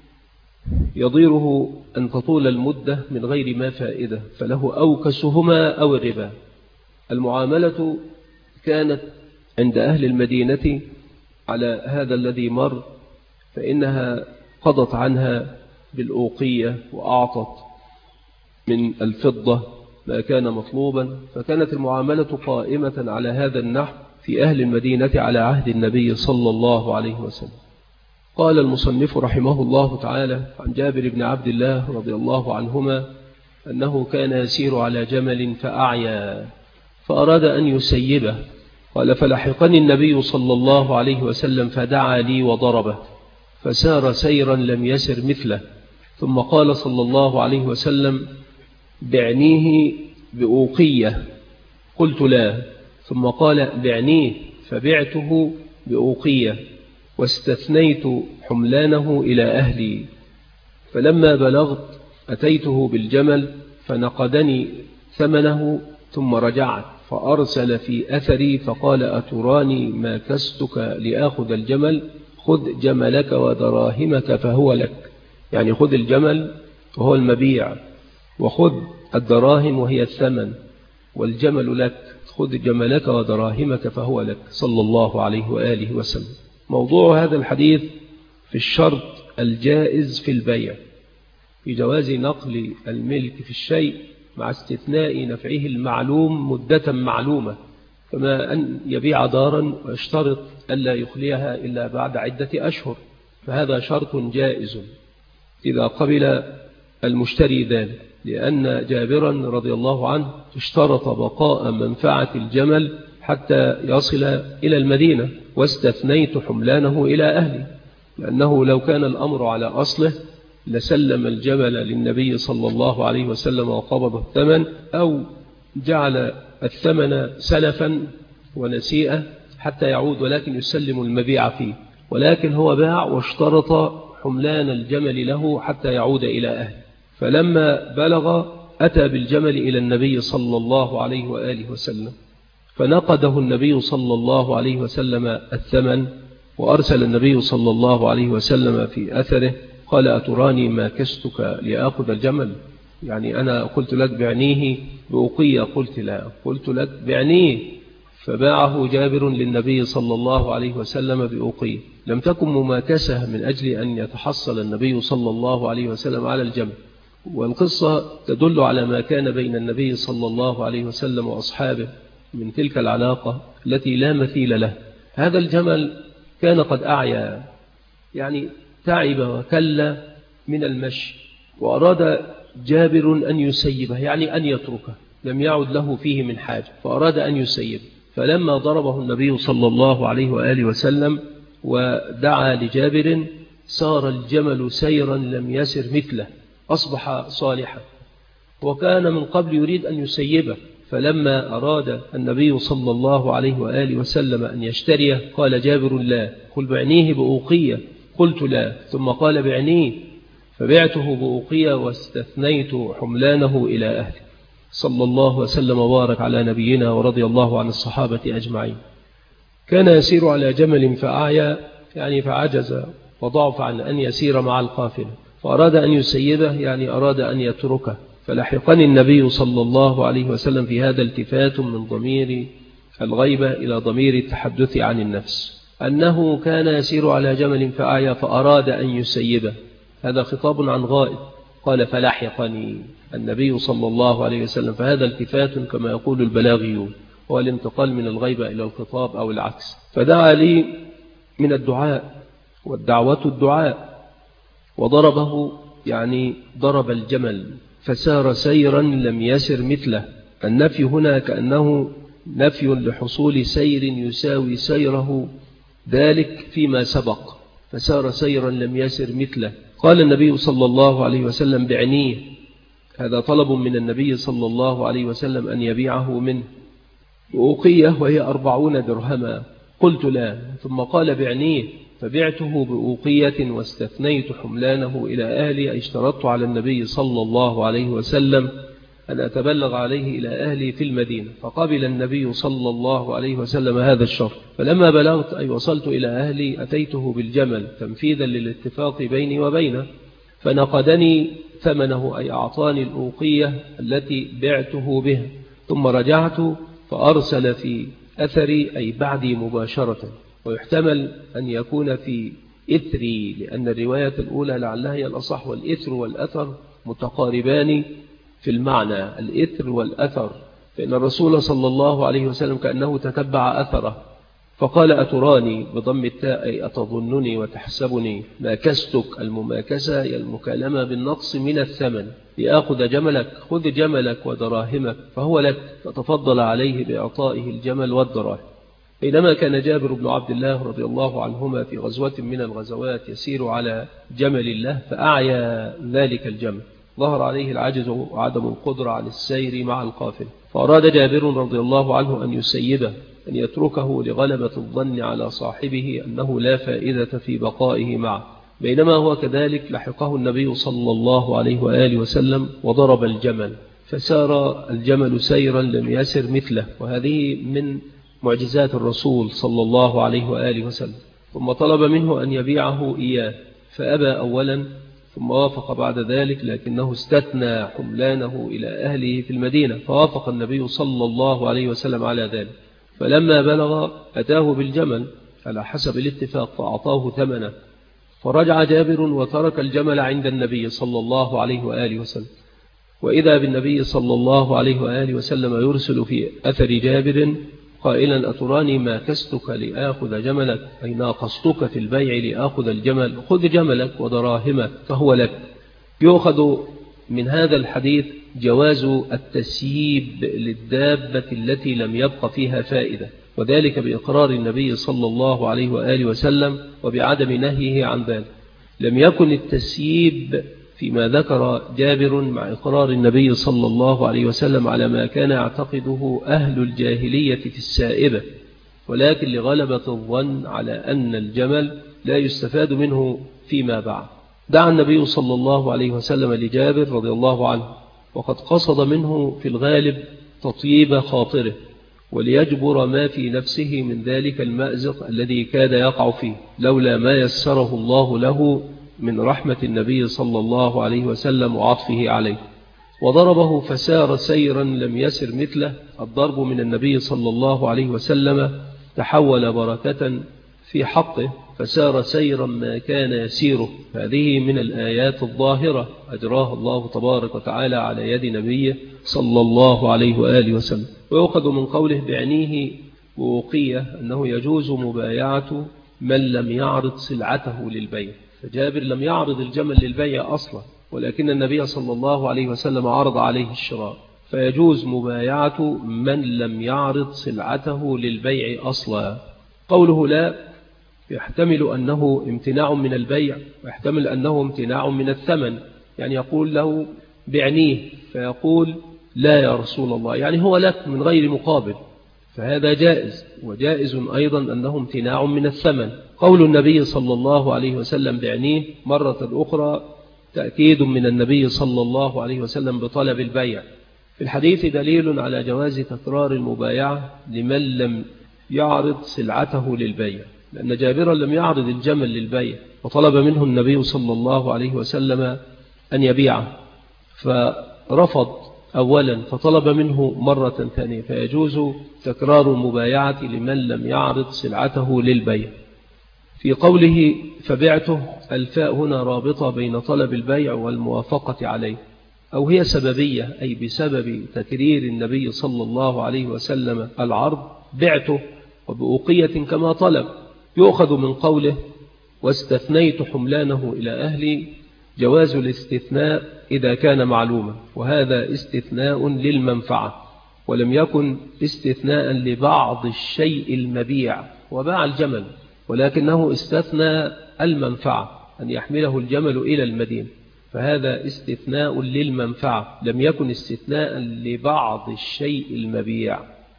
Speaker 1: يضيره أن تطول المدة من غير ما فائدة، فله أوكسهما أو الربا. المعاملة كانت عند أهل المدينة على هذا الذي مر، فإنها قضت عنها بالأوقية وأعطت من الفضة ما كان مطلوبا، فكانت المعاملة قائمة على هذا النحو في أهل المدينة على عهد النبي صلى الله عليه وسلم. قال المصنف رحمه الله تعالى عن جابر بن عبد الله رضي الله عنهما أنه كان يسير على جمل فأعيا فأراد أن يسيبه، قال فلحقني النبي صلى الله عليه وسلم فدعا لي وضربه، فسار سيرا لم يسر مثله، ثم قال صلى الله عليه وسلم بعنيه بأوقية، قلت لا، ثم قال بعنيه فبعته بأوقية، واستثنيت حملانه إلى أهلي، فلما بلغت أتيته بالجمل فنقدني ثمنه ثم رجعت فأرسل في أثري فقال أتراني ما كستك لآخذ الجمل؟ خذ جملك ودراهمك فهو لك. يعني خذ الجمل وهو المبيع، وخذ الدراهم وهي الثمن، والجمل لك. خذ جملك ودراهمك فهو لك، صلى الله عليه وآله وسلم. موضوع هذا الحديث في الشرط الجائز في البيع، في جواز نقل الملك في الشيء مع استثناء نفعه المعلوم مدة معلومة، كما أن يبيع دارا ويشترط ألا يخليها إلا بعد عدة أشهر، فهذا شرط جائز إذا قبل المشتري ذلك، لأن جابرا رضي الله عنه اشترط بقاء منفعة الجمل حتى يصل إلى المدينة، واستثنيت حملانه إلى أهلي، لأنه لو كان الأمر على أصله لسلم الجمل للنبي صلى الله عليه وسلم وقبض الثمن، أو جعل الثمن سلفا ونسيئة حتى يعود، ولكن يسلم المبيع فيه. ولكن هو باع واشترط حملان الجمل له حتى يعود إلى أهله، فلما بلغ أتى بالجمل إلى النبي صلى الله عليه وآله وسلم، فنقده النبي صلى الله عليه وسلم الثمن، وأرسل النبي صلى الله عليه وسلم في أثره قال أتراني ما كستك لآخذ الجمل؟ يعني أنا قلت لك بعنيه بأقية، قلت لا، قلت لك بعنيه، فباعه جابر للنبي صلى الله عليه وسلم بأقية. لم تكن مماكسة من أجل أن يتحصل النبي صلى الله عليه وسلم على الجمل، والقصة تدل على ما كان بين النبي صلى الله عليه وسلم وأصحابه من تلك العلاقة التي لا مثيل له. هذا الجمل كان قد أعيا، يعني تعب وكل من المشي، وأراد جابر أن يسيبه، يعني أن يتركه، لم يعد له فيه من حاجة، فأراد أن يسيبه. فلما ضربه النبي صلى الله عليه وآله وسلم ودعا لجابر سار الجمل سيرا لم يسر مثله، أصبح صالحا، وكان من قبل يريد أن يسيبه. فلما أراد النبي صلى الله عليه وآله وسلم أن يشتريه قال جابر لا، قل بعنيه بأوقية، قلت لا، ثم قال بعنيه، فبعته بأوقية واستثنيت حملانه إلى أهله، صلى الله وسلم وبارك على نبينا ورضي الله عن الصحابة أجمعين. كان يسير على جمل فأعيا، يعني فعجز وضعف عن أن يسير مع القافلة، فأراد أن يسيبه، يعني أراد أن يتركه. فلحقني النبي صلى الله عليه وسلم في هذا التفات من ضمير الغيبة إلى ضمير التحدث عن النفس، أنه كان يسير على جمل فأعيا فأراد أن يسيبه، هذا خطاب عن غائب. قال فلحقني النبي صلى الله عليه وسلم، فهذا التفات كما يقول البلاغيون، هو الانتقال من الغيبة إلى الخطاب أو العكس. فدعا لي من الدعاء، والدعوة الدعاء، وضربه، يعني ضرب الجمل فسار سيرا لم يسر مثله. النفي هنا كأنه نفي لحصول سير يساوي سيره ذلك فيما سبق، فسار سيرا لم يسر مثله. قال النبي صلى الله عليه وسلم بعنيه، هذا طلب من النبي صلى الله عليه وسلم أن يبيعه منه بأوقية وهي 40 درهما، قلت لا، ثم قال بعنيه، فبعته بأوقية واستثنيت حملانه إلى أهلي، أي اشترطت على النبي صلى الله عليه وسلم أن أتبلغ عليه إلى أهلي في المدينة، فقبل النبي صلى الله عليه وسلم هذا الشرط. فلما بلغت أي وصلت إلى أهلي أتيته بالجمل تنفيذا للاتفاق بيني وبينه، فنقدني ثمنه، أي أعطاني الأوقية التي بعته بها، ثم رجعت فأرسل في أثري، أي بعدي مباشرة، ويحتمل أن يكون في إثري، لأن الرواية الأولى لعلها هي الأصح، والإثر والأثر متقاربان في المعنى، الإثر والأثر، فإن الرسول صلى الله عليه وسلم كأنه تتبع أثره، فقال أتراني بضم التاء، أي أتظنني وتحسبني، ماكستك، المماكسة هي المكالمة بالنقص من الثمن، لآخذ جملك، خذ جملك ودراهمك فهو لك، فتفضل عليه بإعطائه الجمل والدراهم. بينما كان جابر بن عبد الله رضي الله عنهما في غزوة من الغزوات يسير على جمل الله فأعيا ذلك الجمل، ظهر عليه العجز وعدم القدرة على السير مع القافل، فأراد جابر رضي الله عنه أن يسيبه، أن يتركه لغلبة الظن على صاحبه أنه لا فائدة في بقائه معه. بينما هو كذلك لحقه النبي صلى الله عليه وآله وسلم وضرب الجمل فسار الجمل سيرا لم يسر مثله، وهذه من معجزات الرسول صلى الله عليه وآله وسلم. ثم طلب منه أن يبيعه إياه فأبى أولا، ثم وافق بعد ذلك، لكنه استثنى حملانه إلى أهله في المدينة، فوافق النبي صلى الله عليه وسلم على ذلك. فلما بلغ أتاه بالجمل على حسب الاتفاق فأعطاه ثمنه، فرجع جابر وترك الجمل عند النبي صلى الله عليه وآله وسلم، وإذا بالنبي صلى الله عليه وآله وسلم يرسل في أثر جابر قائلا: أتراني ما كستك لآخذ جملك، أي ناقصتك في البيع لآخذ الجمل، خذ جملك ودراهمك فهو لك. يؤخذ من هذا الحديث جواز التسييب للدابة التي لم يبق فيها فائدة، وذلك بإقرار النبي صلى الله عليه وآله وسلم وبعدم نهيه عن ذلك. لم يكن التسييب فيما ذكر جابر مع إقرار النبي صلى الله عليه وسلم على ما كان يعتقده أهل الجاهلية في السائبة، ولكن لغلبة الظن على أن الجمل لا يستفاد منه فيما بعد. دعا النبي صلى الله عليه وسلم لجابر رضي الله عنه، وقد قصد منه في الغالب تطيب خاطره وليجبر ما في نفسه من ذلك المأزق الذي كاد يقع فيه، لولا ما يسره الله له من رحمة النبي صلى الله عليه وسلم وعطفه عليه. وضربه فسار سيرا لم يسر مثله. الضرب من النبي صلى الله عليه وسلم تحول بركة في حقه، فسار سيرا ما كان يسيره. هذه من الآيات الظاهرة أجراها الله تبارك وتعالى على يد نبيه صلى الله عليه وآله وسلم. ويؤخذ من قوله بعنيه ووقية أنه يجوز مبايعة من لم يعرض سلعته للبيع، فجابر لم يعرض الجمل للبيع أصلا، ولكن النبي صلى الله عليه وسلم عرض عليه الشراء، فيجوز مبايعة من لم يعرض سلعته للبيع أصلا. قوله لا يحتمل أنه امتناع من البيع، ويحتمل أنه امتناع من الثمن، يعني يقول له بعنيه فيقول لا يا رسول الله، يعني هو لك من غير مقابل، فهذا جائز. وجائز أيضا أنه امتناع من الثمن. قول النبي صلى الله عليه وسلم بعنيه مرة أخرى تأكيد من النبي صلى الله عليه وسلم بطلب البيع. في الحديث دليل على جواز تكرار المبايعة لمن لم يعرض سلعته للبيع، لأن جابرا لم يعرض الجمل للبيع، وطلب منه النبي صلى الله عليه وسلم أن يبيعه فرفض أولا، فطلب منه مرة ثانية، فيجوز تكرار المبايعة لمن لم يعرض سلعته للبيع. في قوله فبعته، الفاء هنا رابطة بين طلب البيع والموافقة عليه، أو هي سببية، أي بسبب تكرير النبي صلى الله عليه وسلم العرض بعته وبأوقية كما طلب. يؤخذ من قوله واستثنيت حملانه إلى أهلي جواز الاستثناء إذا كان معلوما، وهذا استثناء للمنفعة، ولم يكن استثناء لبعض الشيء المبيع وباع الجمل، ولكنه استثنى المنفعة أن يحمله الجمل إلى المدينة، فهذا استثناء للمنفعة، لم يكن استثناء لبعض الشيء المبيع.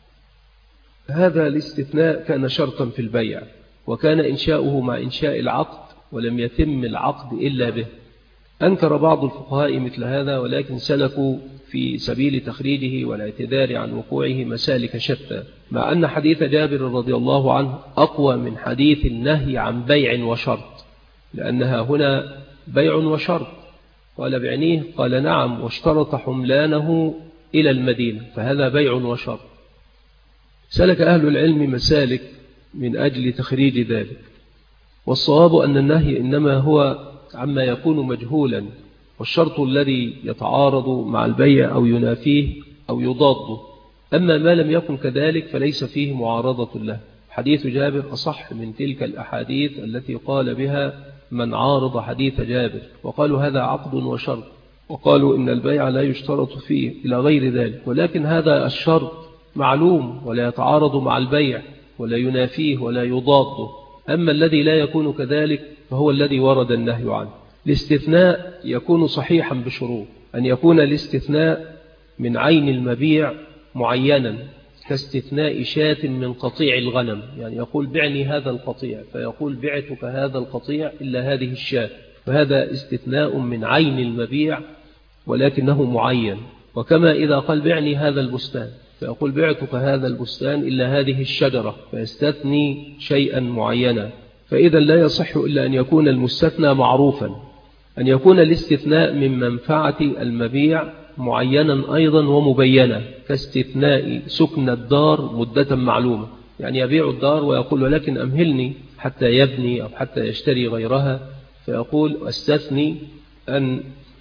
Speaker 1: هذا الاستثناء كان شرطا في البيع، وكان إنشاؤه مع إنشاء العقد، ولم يتم العقد إلا به. أنكر بعض الفقهاء مثل هذا، ولكن سلكوا في سبيل تخريجه والاعتذار عن وقوعه مسالك شتى، مع أن حديث جابر رضي الله عنه أقوى من حديث النهي عن بيع وشرط، لأنها هنا بيع وشرط. قال بعنيه، قال نعم، واشترط حملانه إلى المدينة، فهذا بيع وشرط. سلك أهل العلم مسالك من أجل تخريج ذلك، والصواب أن النهي إنما هو عما يكون مجهولا، والشرط الذي يتعارض مع البيع أو ينافيه أو يضاده. أما ما لم يكن كذلك فليس فيه معارضة له. حديث جابر أصح من تلك الأحاديث التي قال بها من عارض حديث جابر، وقالوا هذا عقد وشرط، وقالوا إن البيع لا يشترط فيه إلى غير ذلك، ولكن هذا الشرط معلوم ولا يتعارض مع البيع ولا ينافيه ولا يضاده. أما الذي لا يكون كذلك فهو الذي ورد النهي عنه. الاستثناء يكون صحيحا بشروط، أن يكون الاستثناء من عين المبيع معينا، كاستثناء شاة من قطيع الغنم، يعني يقول بعني هذا القطيع، فيقول بعتك هذا القطيع إلا هذه الشاة، فهذا استثناء من عين المبيع ولكنه معين.
Speaker 2: وكما إذا قال بعني هذا البستان فيقول بعتك هذا البستان إلا هذه الشجرة، فيستثني شيئا معينا. فإذا لا يصح إلا أن يكون المستثنى معروفا، أن يكون الاستثناء من منفعة المبيع معينا أيضا ومبينا، كاستثناء سكن الدار مدة معلومة. يعني يبيع الدار ويقول ولكن أمهلني حتى يبني أو حتى يشتري غيرها، فيقول استثني أن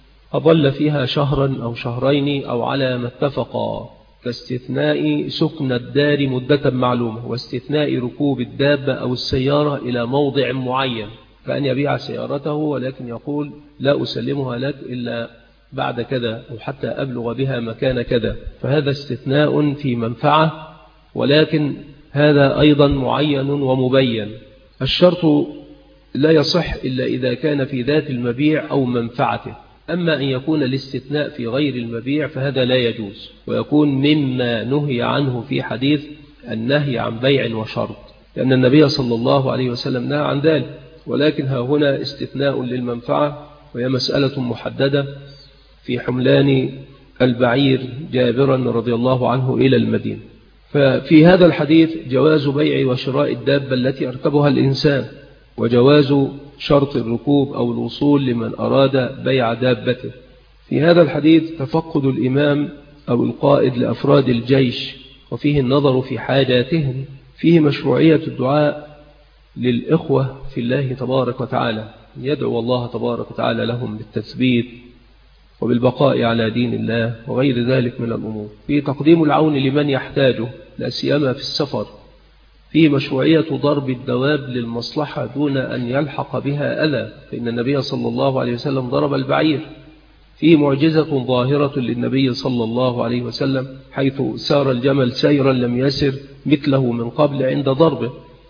Speaker 2: أظل فيها شهرا أو شهرين أو على ما اتفقا، كاستثناء سكن الدار مدة معلومة، واستثناء ركوب الدابة أو السيارة إلى موضع معين، فأن يبيع سيارته ولكن يقول لا أسلمها لك إلا بعد كذا أو حتى أبلغ بها مكان كذا، فهذا استثناء في منفعة، ولكن هذا أيضا معين ومبين. الشرط لا يصح إلا إذا كان في ذات المبيع أو منفعته. أما أن يكون الاستثناء في غير المبيع فهذا لا يجوز، ويكون مما نهي عنه في حديث النهي عن بيع وشرط، لأن النبي صلى الله عليه وسلم نهى عن ذلك. ولكن ها هنا استثناء للمنفعة، وهي مسألة محددة في حملان البعير جابرا رضي الله عنه إلى المدينة. ففي هذا الحديث جواز بيع وشراء الدابة التي يركبها الإنسان، وجواز شرط الركوب أو الوصول لمن أراد بيع دابته. في هذا الحديث تفقد الإمام أو القائد لأفراد الجيش، وفيه النظر في حاجاتهم، فيه مشروعية الدعاء للإخوة في الله تبارك وتعالى، يدعو الله تبارك وتعالى لهم بالتثبيت وبالبقاء على دين الله وغير ذلك من الأمور. في تقديم العون لمن يحتاجه لا سيما في السفر، في مشروعية ضرب الدواب للمصلحة دون أن يلحق بها أذى، فإن النبي صلى الله عليه وسلم ضرب البعير. فيه معجزة ظاهرة للنبي صلى الله عليه وسلم، حيث سار الجمل سيرا لم يسر مثله من قبل عند ضربه.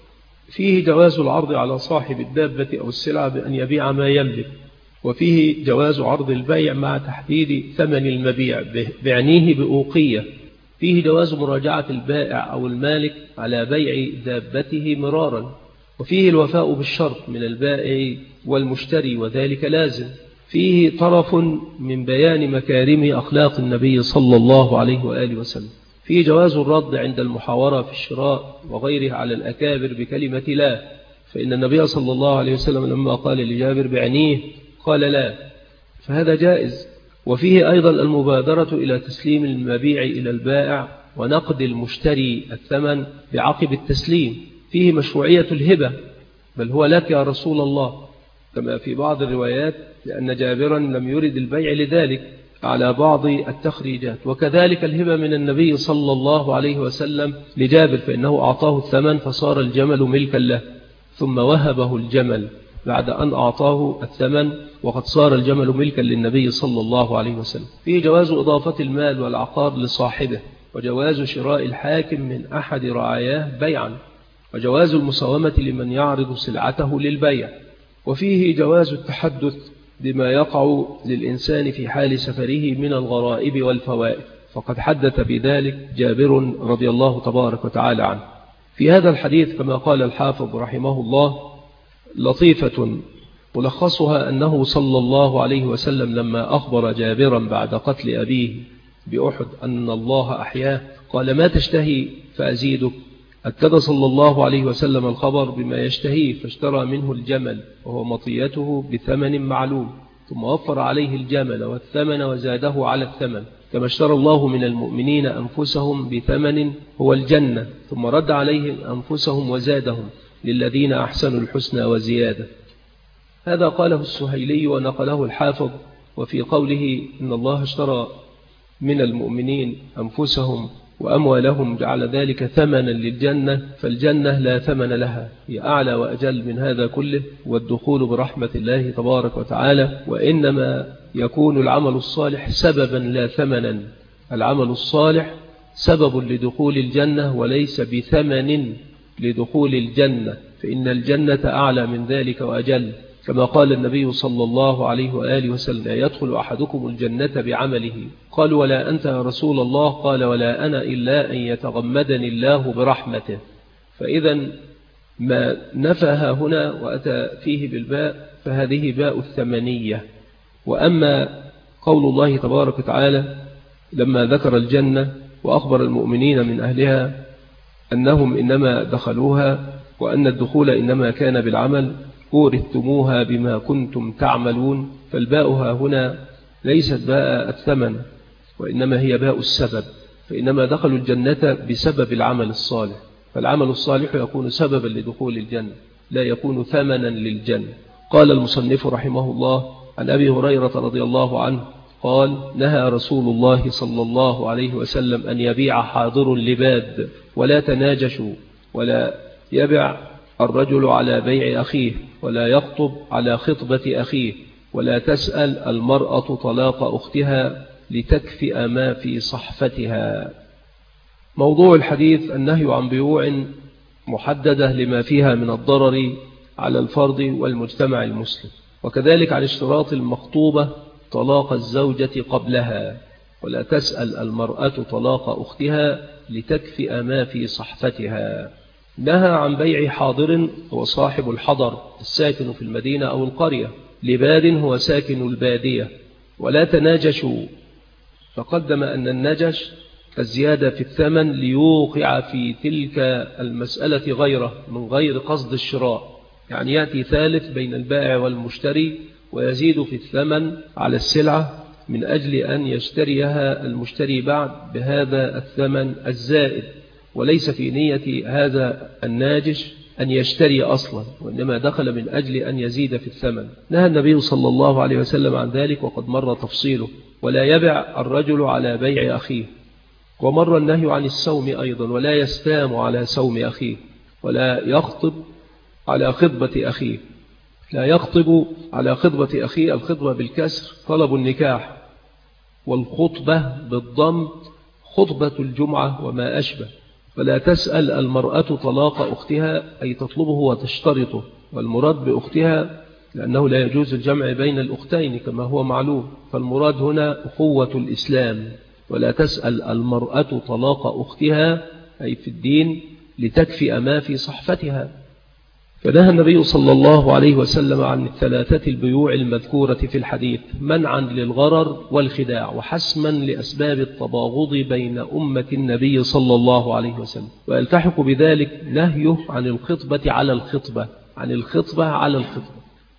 Speaker 2: فيه جواز العرض على صاحب الدابة أو السلعة بأن يبيع ما يملك، وفيه جواز عرض البيع مع تحديد ثمن المبيع بعنيه بأوقية. فيه جواز مراجعة البائع أو المالك على بيع دابته مرارا، وفيه الوفاء بالشرط من البائع والمشتري وذلك لازم. فيه طرف من بيان مكارم أخلاق النبي صلى الله عليه وآله وسلم. فيه جواز الرد عند المحاورة في الشراء وغيره على الأكابر بكلمة لا، فإن النبي صلى الله عليه وسلم لما قال لجابر بعنيه قال لا، فهذا جائز. وفيه أيضا المبادرة إلى تسليم المبيع إلى البائع ونقد المشتري الثمن بعقب التسليم. فيه مشروعية الهبة، بل هو لك يا رسول الله، كما في بعض الروايات، لأن جابرا لم يرد البيع لذلك على بعض التخريجات. وكذلك الهبة من النبي صلى الله عليه وسلم لجابر، فإنه أعطاه الثمن فصار الجمل ملكا له، ثم وهبه الجمل بعد أن أعطاه الثمن وقد صار الجمل ملكا للنبي صلى الله عليه وسلم. فيه جواز إضافة المال والعقار لصاحبه، وجواز شراء الحاكم من أحد رعاياه بيعا، وجواز المساومة لمن يعرض سلعته للبيع. وفيه جواز التحدث بما يقع للإنسان في حال سفره من الغرائب والفوائد، فقد حدث بذلك جابر رضي الله تبارك وتعالى عنه. في هذا الحديث كما قال الحافظ رحمه الله لطيفة ملخصها أنه صلى الله عليه وسلم لما أخبر جابرا بعد قتل أبيه بأحد أن الله أحياه قال ما تشتهي فأزيدك، أكد صلى الله عليه وسلم الخبر بما يشتهيه، فاشترى منه الجمل وهو مطيته بثمن معلوم، ثم وفر عليه الجمل والثمن وزاده على الثمن، كما اشترى الله من المؤمنين أنفسهم بثمن هو الجنة، ثم رد عليهم أنفسهم وزادهم للذين أحسنوا الحسنى وزيادة. هذا قاله السهيلي ونقله الحافظ. وفي قوله إن الله اشترى من المؤمنين أنفسهم وأموالهم جعل ذلك ثمنا للجنة، فالجنة لا ثمن لها، هي أعلى وأجل من هذا كله، والدخول برحمة الله تبارك وتعالى. وإنما يكون العمل الصالح سببا لا ثمنا، العمل الصالح سبب لدخول الجنة وليس بثمن لدخول الجنة، فإن الجنة أعلى من ذلك وأجل، كما قال النبي صلى الله عليه وآله وسلم لا يدخل أحدكم الجنة بعمله. قالوا ولا أنت يا رسول الله؟ قال ولا أنا إلا أن يتغمدني الله برحمته. فإذا ما نفها هنا وأتى فيه بالباء فهذه باء الثمنية. وأما قول الله تبارك وتعالى لما ذكر الجنة وأخبر المؤمنين من أهلها أنهم إنما دخلوها وأن الدخول إنما كان بالعمل أورثتموها بما كنتم تعملون. فالباء هنا ليست باء الثمن وإنما هي باء السبب، فإنما دخلوا الجنة بسبب العمل الصالح، فالعمل الصالح يكون سببا لدخول الجنة لا يكون ثمنا للجنة. قال المصنف رحمه الله عن أبي هريرة رضي الله عنه قال: نهى رسول الله صلى الله عليه وسلم أن يبيع حاضر لباد، ولا تناجشوا، ولا يبع الرجل على بيع أخيه، ولا يخطب على خطبة أخيه، ولا تسأل المرأة طلاق أختها لتكفئ ما في صحفتها. موضوع الحديث النهي عن بيوع محددة لما فيها من الضرر على الفرد والمجتمع المسلم، وكذلك عن اشتراط المخطوبة طلاق الزوجة قبلها، ولا تسأل المرأة طلاق أختها لتكفئ ما في صحفتها. نهى عن بيع حاضر هو صاحب الحضر الساكن في المدينة أو القرية، لباد هو ساكن البادية. ولا تناجشوا، فقدم أن النجش الزيادة في الثمن ليوقع في تلك المسألة غيره من غير قصد الشراء، يعني يأتي ثالث بين البائع والمشتري ويزيد في الثمن على السلعة من أجل أن يشتريها المشتري بعد بهذا الثمن الزائد، وليس في نية هذا الناجش أن يشتري أصلا، وإنما دخل من أجل أن يزيد في الثمن. نهى النبي صلى الله عليه وسلم عن ذلك وقد مر تفصيله. ولا يبع الرجل على بيع أخيه، ومر النهي عن السوم أيضا، ولا يستام على سوم أخيه، ولا يخطب على خطبة أخيه. لا يخطب على خطبة أخيه، الخطبة بالكسر طلب النكاح، والخطبة بالضم خطبة الجمعة وما أشبه. فلا تسأل المرأة طلاق أختها، أي تطلبه وتشترطه، والمراد بأختها لأنه لا يجوز الجمع بين الأختين كما هو معلوم، فالمراد هنا أخوة الإسلام. ولا تسأل المرأة طلاق أختها أي في الدين لتكفئ ما في صحفتها. فنهى النبي صلى الله عليه وسلم عن الثلاثة البيوع المذكورة في الحديث منعا للغرر والخداع، وحسما لأسباب التباغض بين أمة النبي صلى الله عليه وسلم. ويلتحق بذلك نهيه عن الخطبة على الخطبة، عن الخطبة على الخطبة،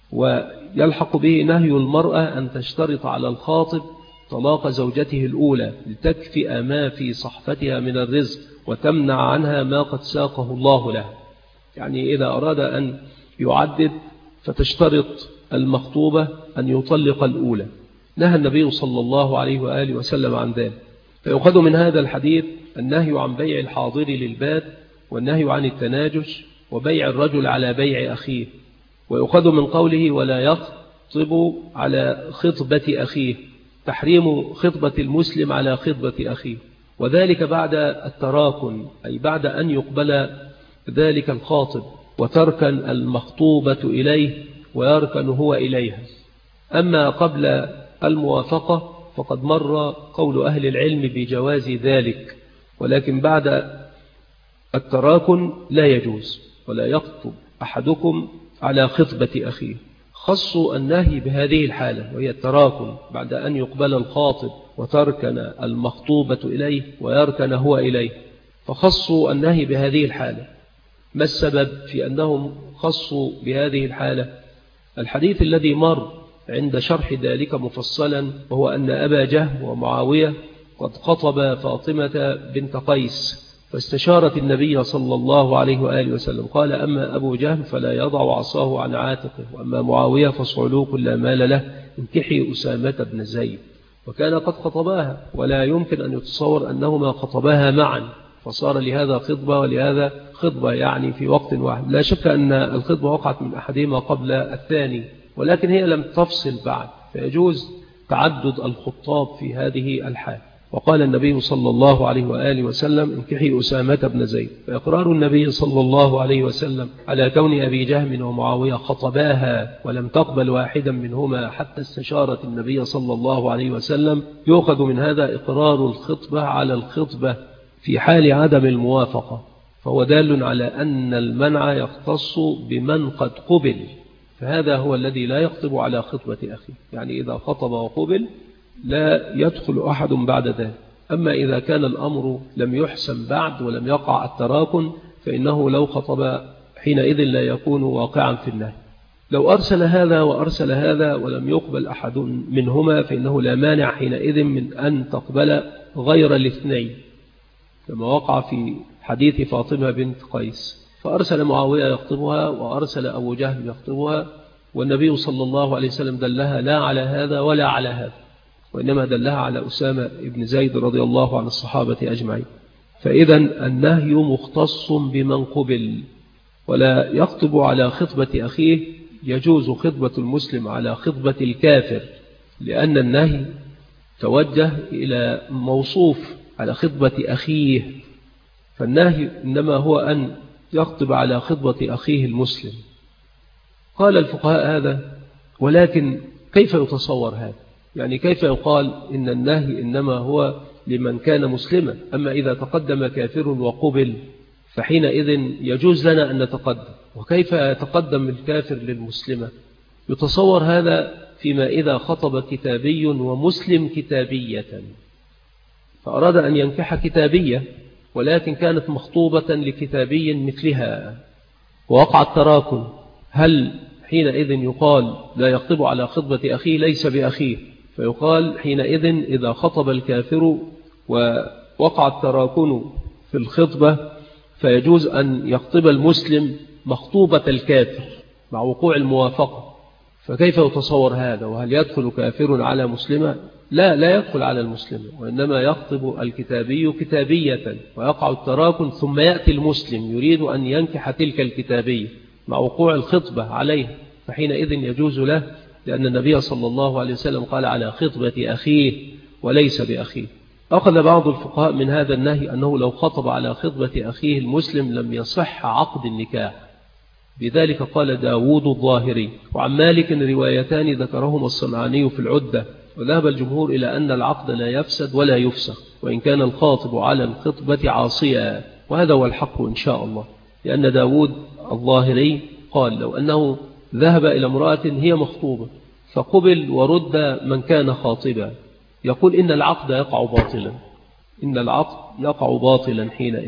Speaker 2: ويلحق به نهي المرأة أن تشترط على الخاطب طلاق زوجته الأولى لتكفئ ما في صحفتها من الرزق وتمنع عنها ما قد ساقه الله لها. يعني إذا أراد أن يعدد فتشترط المخطوبة أن يطلق الأولى. نهى النبي صلى الله عليه وآله وسلم عن ذلك. فيؤخذ من هذا الحديث النهي عن بيع الحاضر للباد، والنهي عن التناجش، وبيع الرجل على بيع أخيه. ويؤخذ من قوله ولا يخطب على خطبة أخيه تحريم خطبة المسلم على خطبة أخيه، وذلك بعد التراكن، أي بعد أن يقبل ذلك الخاطب وتركن المخطوبة إليه ويركن هو إليها. أما قبل الموافقة فقد مر قول أهل العلم بجواز ذلك، ولكن بعد التراكن لا يجوز. ولا يخطب أحدكم على خطبة أخيه. خصوا النهي بهذه الحالة وهي التراكن بعد أن يقبل الخاطب وتركن المخطوبة إليه ويركن هو إليه، فخصوا النهي بهذه الحالة. ما السبب في أنهم خصوا بهذه الحالة؟ الحديث الذي مر عند شرح ذلك مفصلا، وهو أن أبا جهم ومعاوية قد خطب فاطمة بنت قيس، فاستشارت النبي صلى الله عليه وآله وسلم. قال أما أبو جهم فلا يضع عصاه عن عاتقه، وأما معاوية فصعلوك لا مال له، انكحي أسامة بن زيد. وكان قد خطباها، ولا يمكن أن يتصور أنهما خطباها معا، فصار لهذا خطبة ولهذا خطبة، يعني في وقت واحد. لا شك أن الخطبة وقعت من أحدهما قبل الثاني، ولكن هي لم تفصل بعد، فيجوز تعدد الخطاب في هذه الحال. وقال النبي صلى الله عليه وآله وسلم انكحي أسامة بن زيد. فإقرار النبي صلى الله عليه وسلم على كون أبي جهم ومعاوية خطباها ولم تقبل واحدا منهما حتى استشارت النبي صلى الله عليه وسلم، يؤخذ من هذا إقرار الخطبة على الخطبة في حال عدم الموافقة، فهو دال على أن المنع يختص بمن قد قبل، فهذا هو الذي لا يخطب على خطبة أخيه. يعني إذا خطب وقبل لا يدخل أحد بعد ذلك. أما إذا كان الأمر لم يحسم بعد ولم يقع التراكن فإنه لو خطب حينئذ لا يكون واقعا في النهي. لو أرسل هذا وأرسل هذا ولم يقبل أحد منهما فإنه لا مانع حينئذ من أن تقبل غير الاثنين، كما وقع في حديث فاطمة بنت قيس، فأرسل معاوية يخطبها وأرسل أبو جهل يخطبها، والنبي صلى الله عليه وسلم دلها لا على هذا ولا على هذا، وإنما دلها على أسامة بن زيد رضي الله عن الصحابة أجمعين. فإذا النهي مختص بمن قبل، ولا يخطب على خطبة أخيه. يجوز خطبة المسلم على خطبة الكافر، لأن النهي توجه إلى موصوف على خطبة أخيه، فالنهي إنما هو أن يخطب على خطبة أخيه المسلم. قال الفقهاء هذا، ولكن كيف يتصور هذا؟ يعني كيف يقال إن النهي إنما هو لمن كان مسلما، أما إذا تقدم كافر وقبل فحينئذ يجوز لنا أن نتقدم، وكيف يتقدم الكافر للمسلمة؟ يتصور هذا فيما إذا خطب كتابي ومسلم كتابية، فأراد أن ينكح كتابية ولكن كانت مخطوبة لكتابي مثلها ووقع التراكن، هل حينئذ يقال لا يخطب على خطبة أخيه ليس بأخيه؟ فيقال حينئذ إذا خطب الكافر ووقع التراكن في الخطبة فيجوز أن يخطب المسلم مخطوبة الكافر مع وقوع الموافقة. فكيف يتصور هذا؟ وهل يدخل كافر على مسلمة؟ لا يدخل على المسلمة، وإنما يخطب الكتابي كتابية ويقع التراكن، ثم يأتي المسلم يريد أن ينكح تلك الكتابية مع وقوع الخطبة عليه، فحينئذ يجوز له، لأن النبي صلى الله عليه وسلم قال على خطبة أخيه وليس بأخيه. أخذ بعض الفقهاء من هذا النهي أنه لو خطب على خطبة أخيه المسلم لم يصح عقد النكاح، بذلك قال داود الظاهري. وعن مالك روايتان ذكرهما الصنعاني في العدة، وذهب الجمهور إلى أن العقد لا يفسد ولا يفسخ وإن كان الخاطب على الخطبة عاصيا، وهذا هو الحق إن شاء الله، لأن داود الظاهري قال لو أنه ذهب إلى امرأة هي مخطوبة فقبل ورد من كان خاطبا، يقول إن العقد يقع باطلا، إن العقد يقع باطلا حينئذ.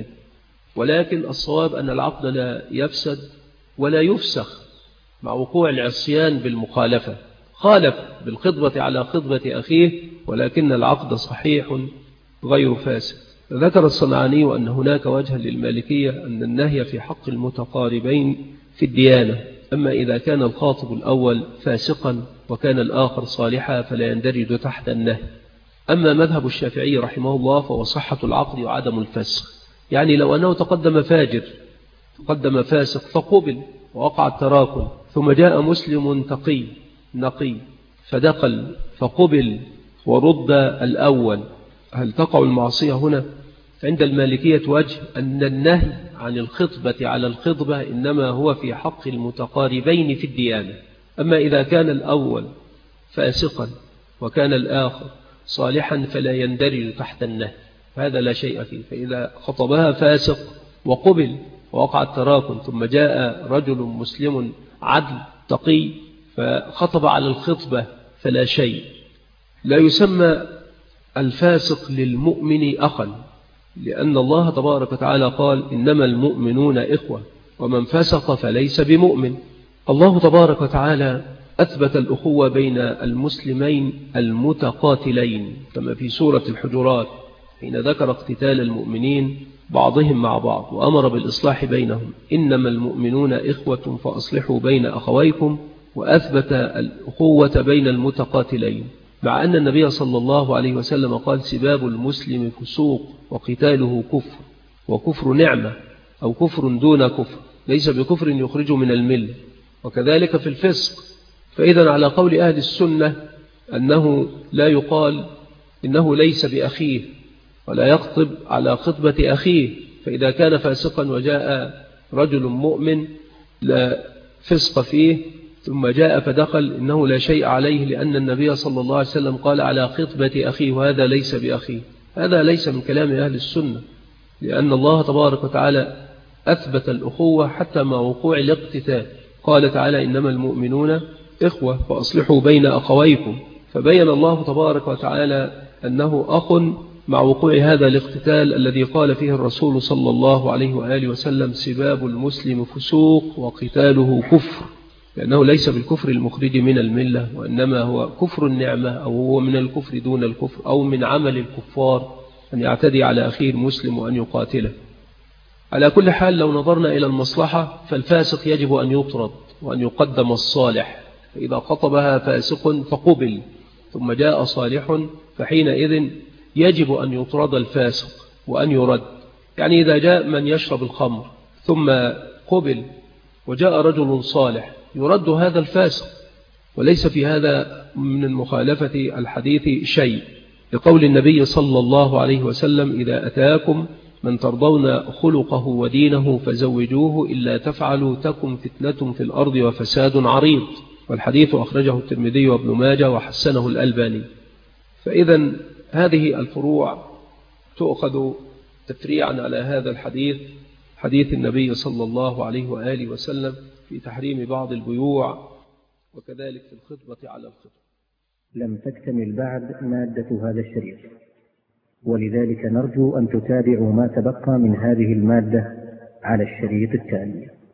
Speaker 2: ولكن الصواب أن العقد لا يفسد ولا يفسخ مع وقوع العصيان بالمخالفة، خالف بالخطبة على خطبة أخيه ولكن العقد صحيح غير فاسد. ذكر الصنعاني أن هناك وجها للمالكية أن النهي في حق المتقاربين في الديانة، أما إذا كان الخاطب الأول فاسقا وكان الآخر صالحا فلا يندرج تحت النهي. أما مذهب الشافعي رحمه الله فهو صحة العقد وعدم الفسخ، يعني لو أنه تقدم فاجر تقدم فاسق فقبل ووقع التراكن، ثم جاء مسلم تقي نقي فدخل فقبل ورد الأول، هل تقع المعصية هنا؟ عند المالكية وجه أن النهي عن الخطبة على الخطبة إنما هو في حق المتقاربين في الديانة، أما إذا كان الأول فاسقا وكان الآخر صالحا فلا يندرج تحت النهي، فهذا لا شيء فيه. فإذا خطبها فاسق وقبل ووقع التراكن ثم جاء رجل مسلم عدل تقي فخطب على الخطبة فلا شيء. لا يسمى الفاسق للمؤمن أخا، لأن الله تبارك وتعالى قال إنما المؤمنون إخوة ومن فسق فليس بمؤمن. الله تبارك وتعالى أثبت الأخوة بين المسلمين المتقاتلين كما في سورة الحجرات حين ذكر اقتتال المؤمنين بعضهم مع بعض وأمر بالإصلاح بينهم، إنما المؤمنون إخوة فأصلحوا بين أخويكم، وأثبت الأخوة بين المتقاتلين، مع أن النبي صلى الله عليه وسلم قال سباب المسلم فسوق وقتاله كفر، وكفر نعمة أو كفر دون كفر، ليس بكفر يخرج من الملة، وكذلك في الفسق. فإذا على قول أهل السنة أنه لا يقال إنه ليس بأخيه ولا يخطب على خطبة أخيه، فإذا كان فاسقا وجاء رجل مؤمن لا فسق فيه ثم جاء فدخل إنه لا شيء عليه، لأن النبي صلى الله عليه وسلم قال على خطبة أخيه وهذا ليس بأخيه. هذا ليس من كلام أهل السنة، لأن الله تبارك وتعالى أثبت الأخوة حتى مع وقوع الاقتتال، قال تعالى إنما المؤمنون إخوة فأصلحوا بين أخويكم، فبين الله تبارك وتعالى أنه أخ مع وقوع هذا الاقتتال الذي قال فيه الرسول صلى الله عليه وآله وسلم: سباب المسلم فسوق وقتاله كفر، لأنه ليس بالكفر المخرج من الملة، وإنما هو كفر النعمة، أو هو من الكفر دون الكفر، أو من عمل الكفار أن يعتدي على أخيه المسلم وأن يقاتله. على كل حال لو نظرنا إلى المصلحة فالفاسق يجب أن يطرد وأن يقدم الصالح، فإذا خطبها فاسق فقبل ثم جاء صالح فحينئذ يجب أن يطرد الفاسق وأن يرد. يعني إذا جاء من يشرب الخمر ثم قبل وجاء رجل صالح يرد هذا الفاسق، وليس في هذا من المخالفة الحديث شيء، لقول النبي صلى الله عليه وسلم: إذا أتاكم من ترضون خلقه ودينه فزوجوه، إلا تفعلوا تكن فتنة في الأرض وفساد عريض. والحديث أخرجه الترمذي وابن ماجه وحسنه الألباني. فإذا هذه الفروع تؤخذ تفريعا على هذا الحديث، حديث النبي صلى الله عليه وآله وسلم في تحريم بعض البيوع، وكذلك في الخطبة على الخطبة.
Speaker 3: لم تكتمل بعد مادة هذا الشريط، ولذلك نرجو أن تتابعوا ما تبقى من هذه المادة على الشريط التالي.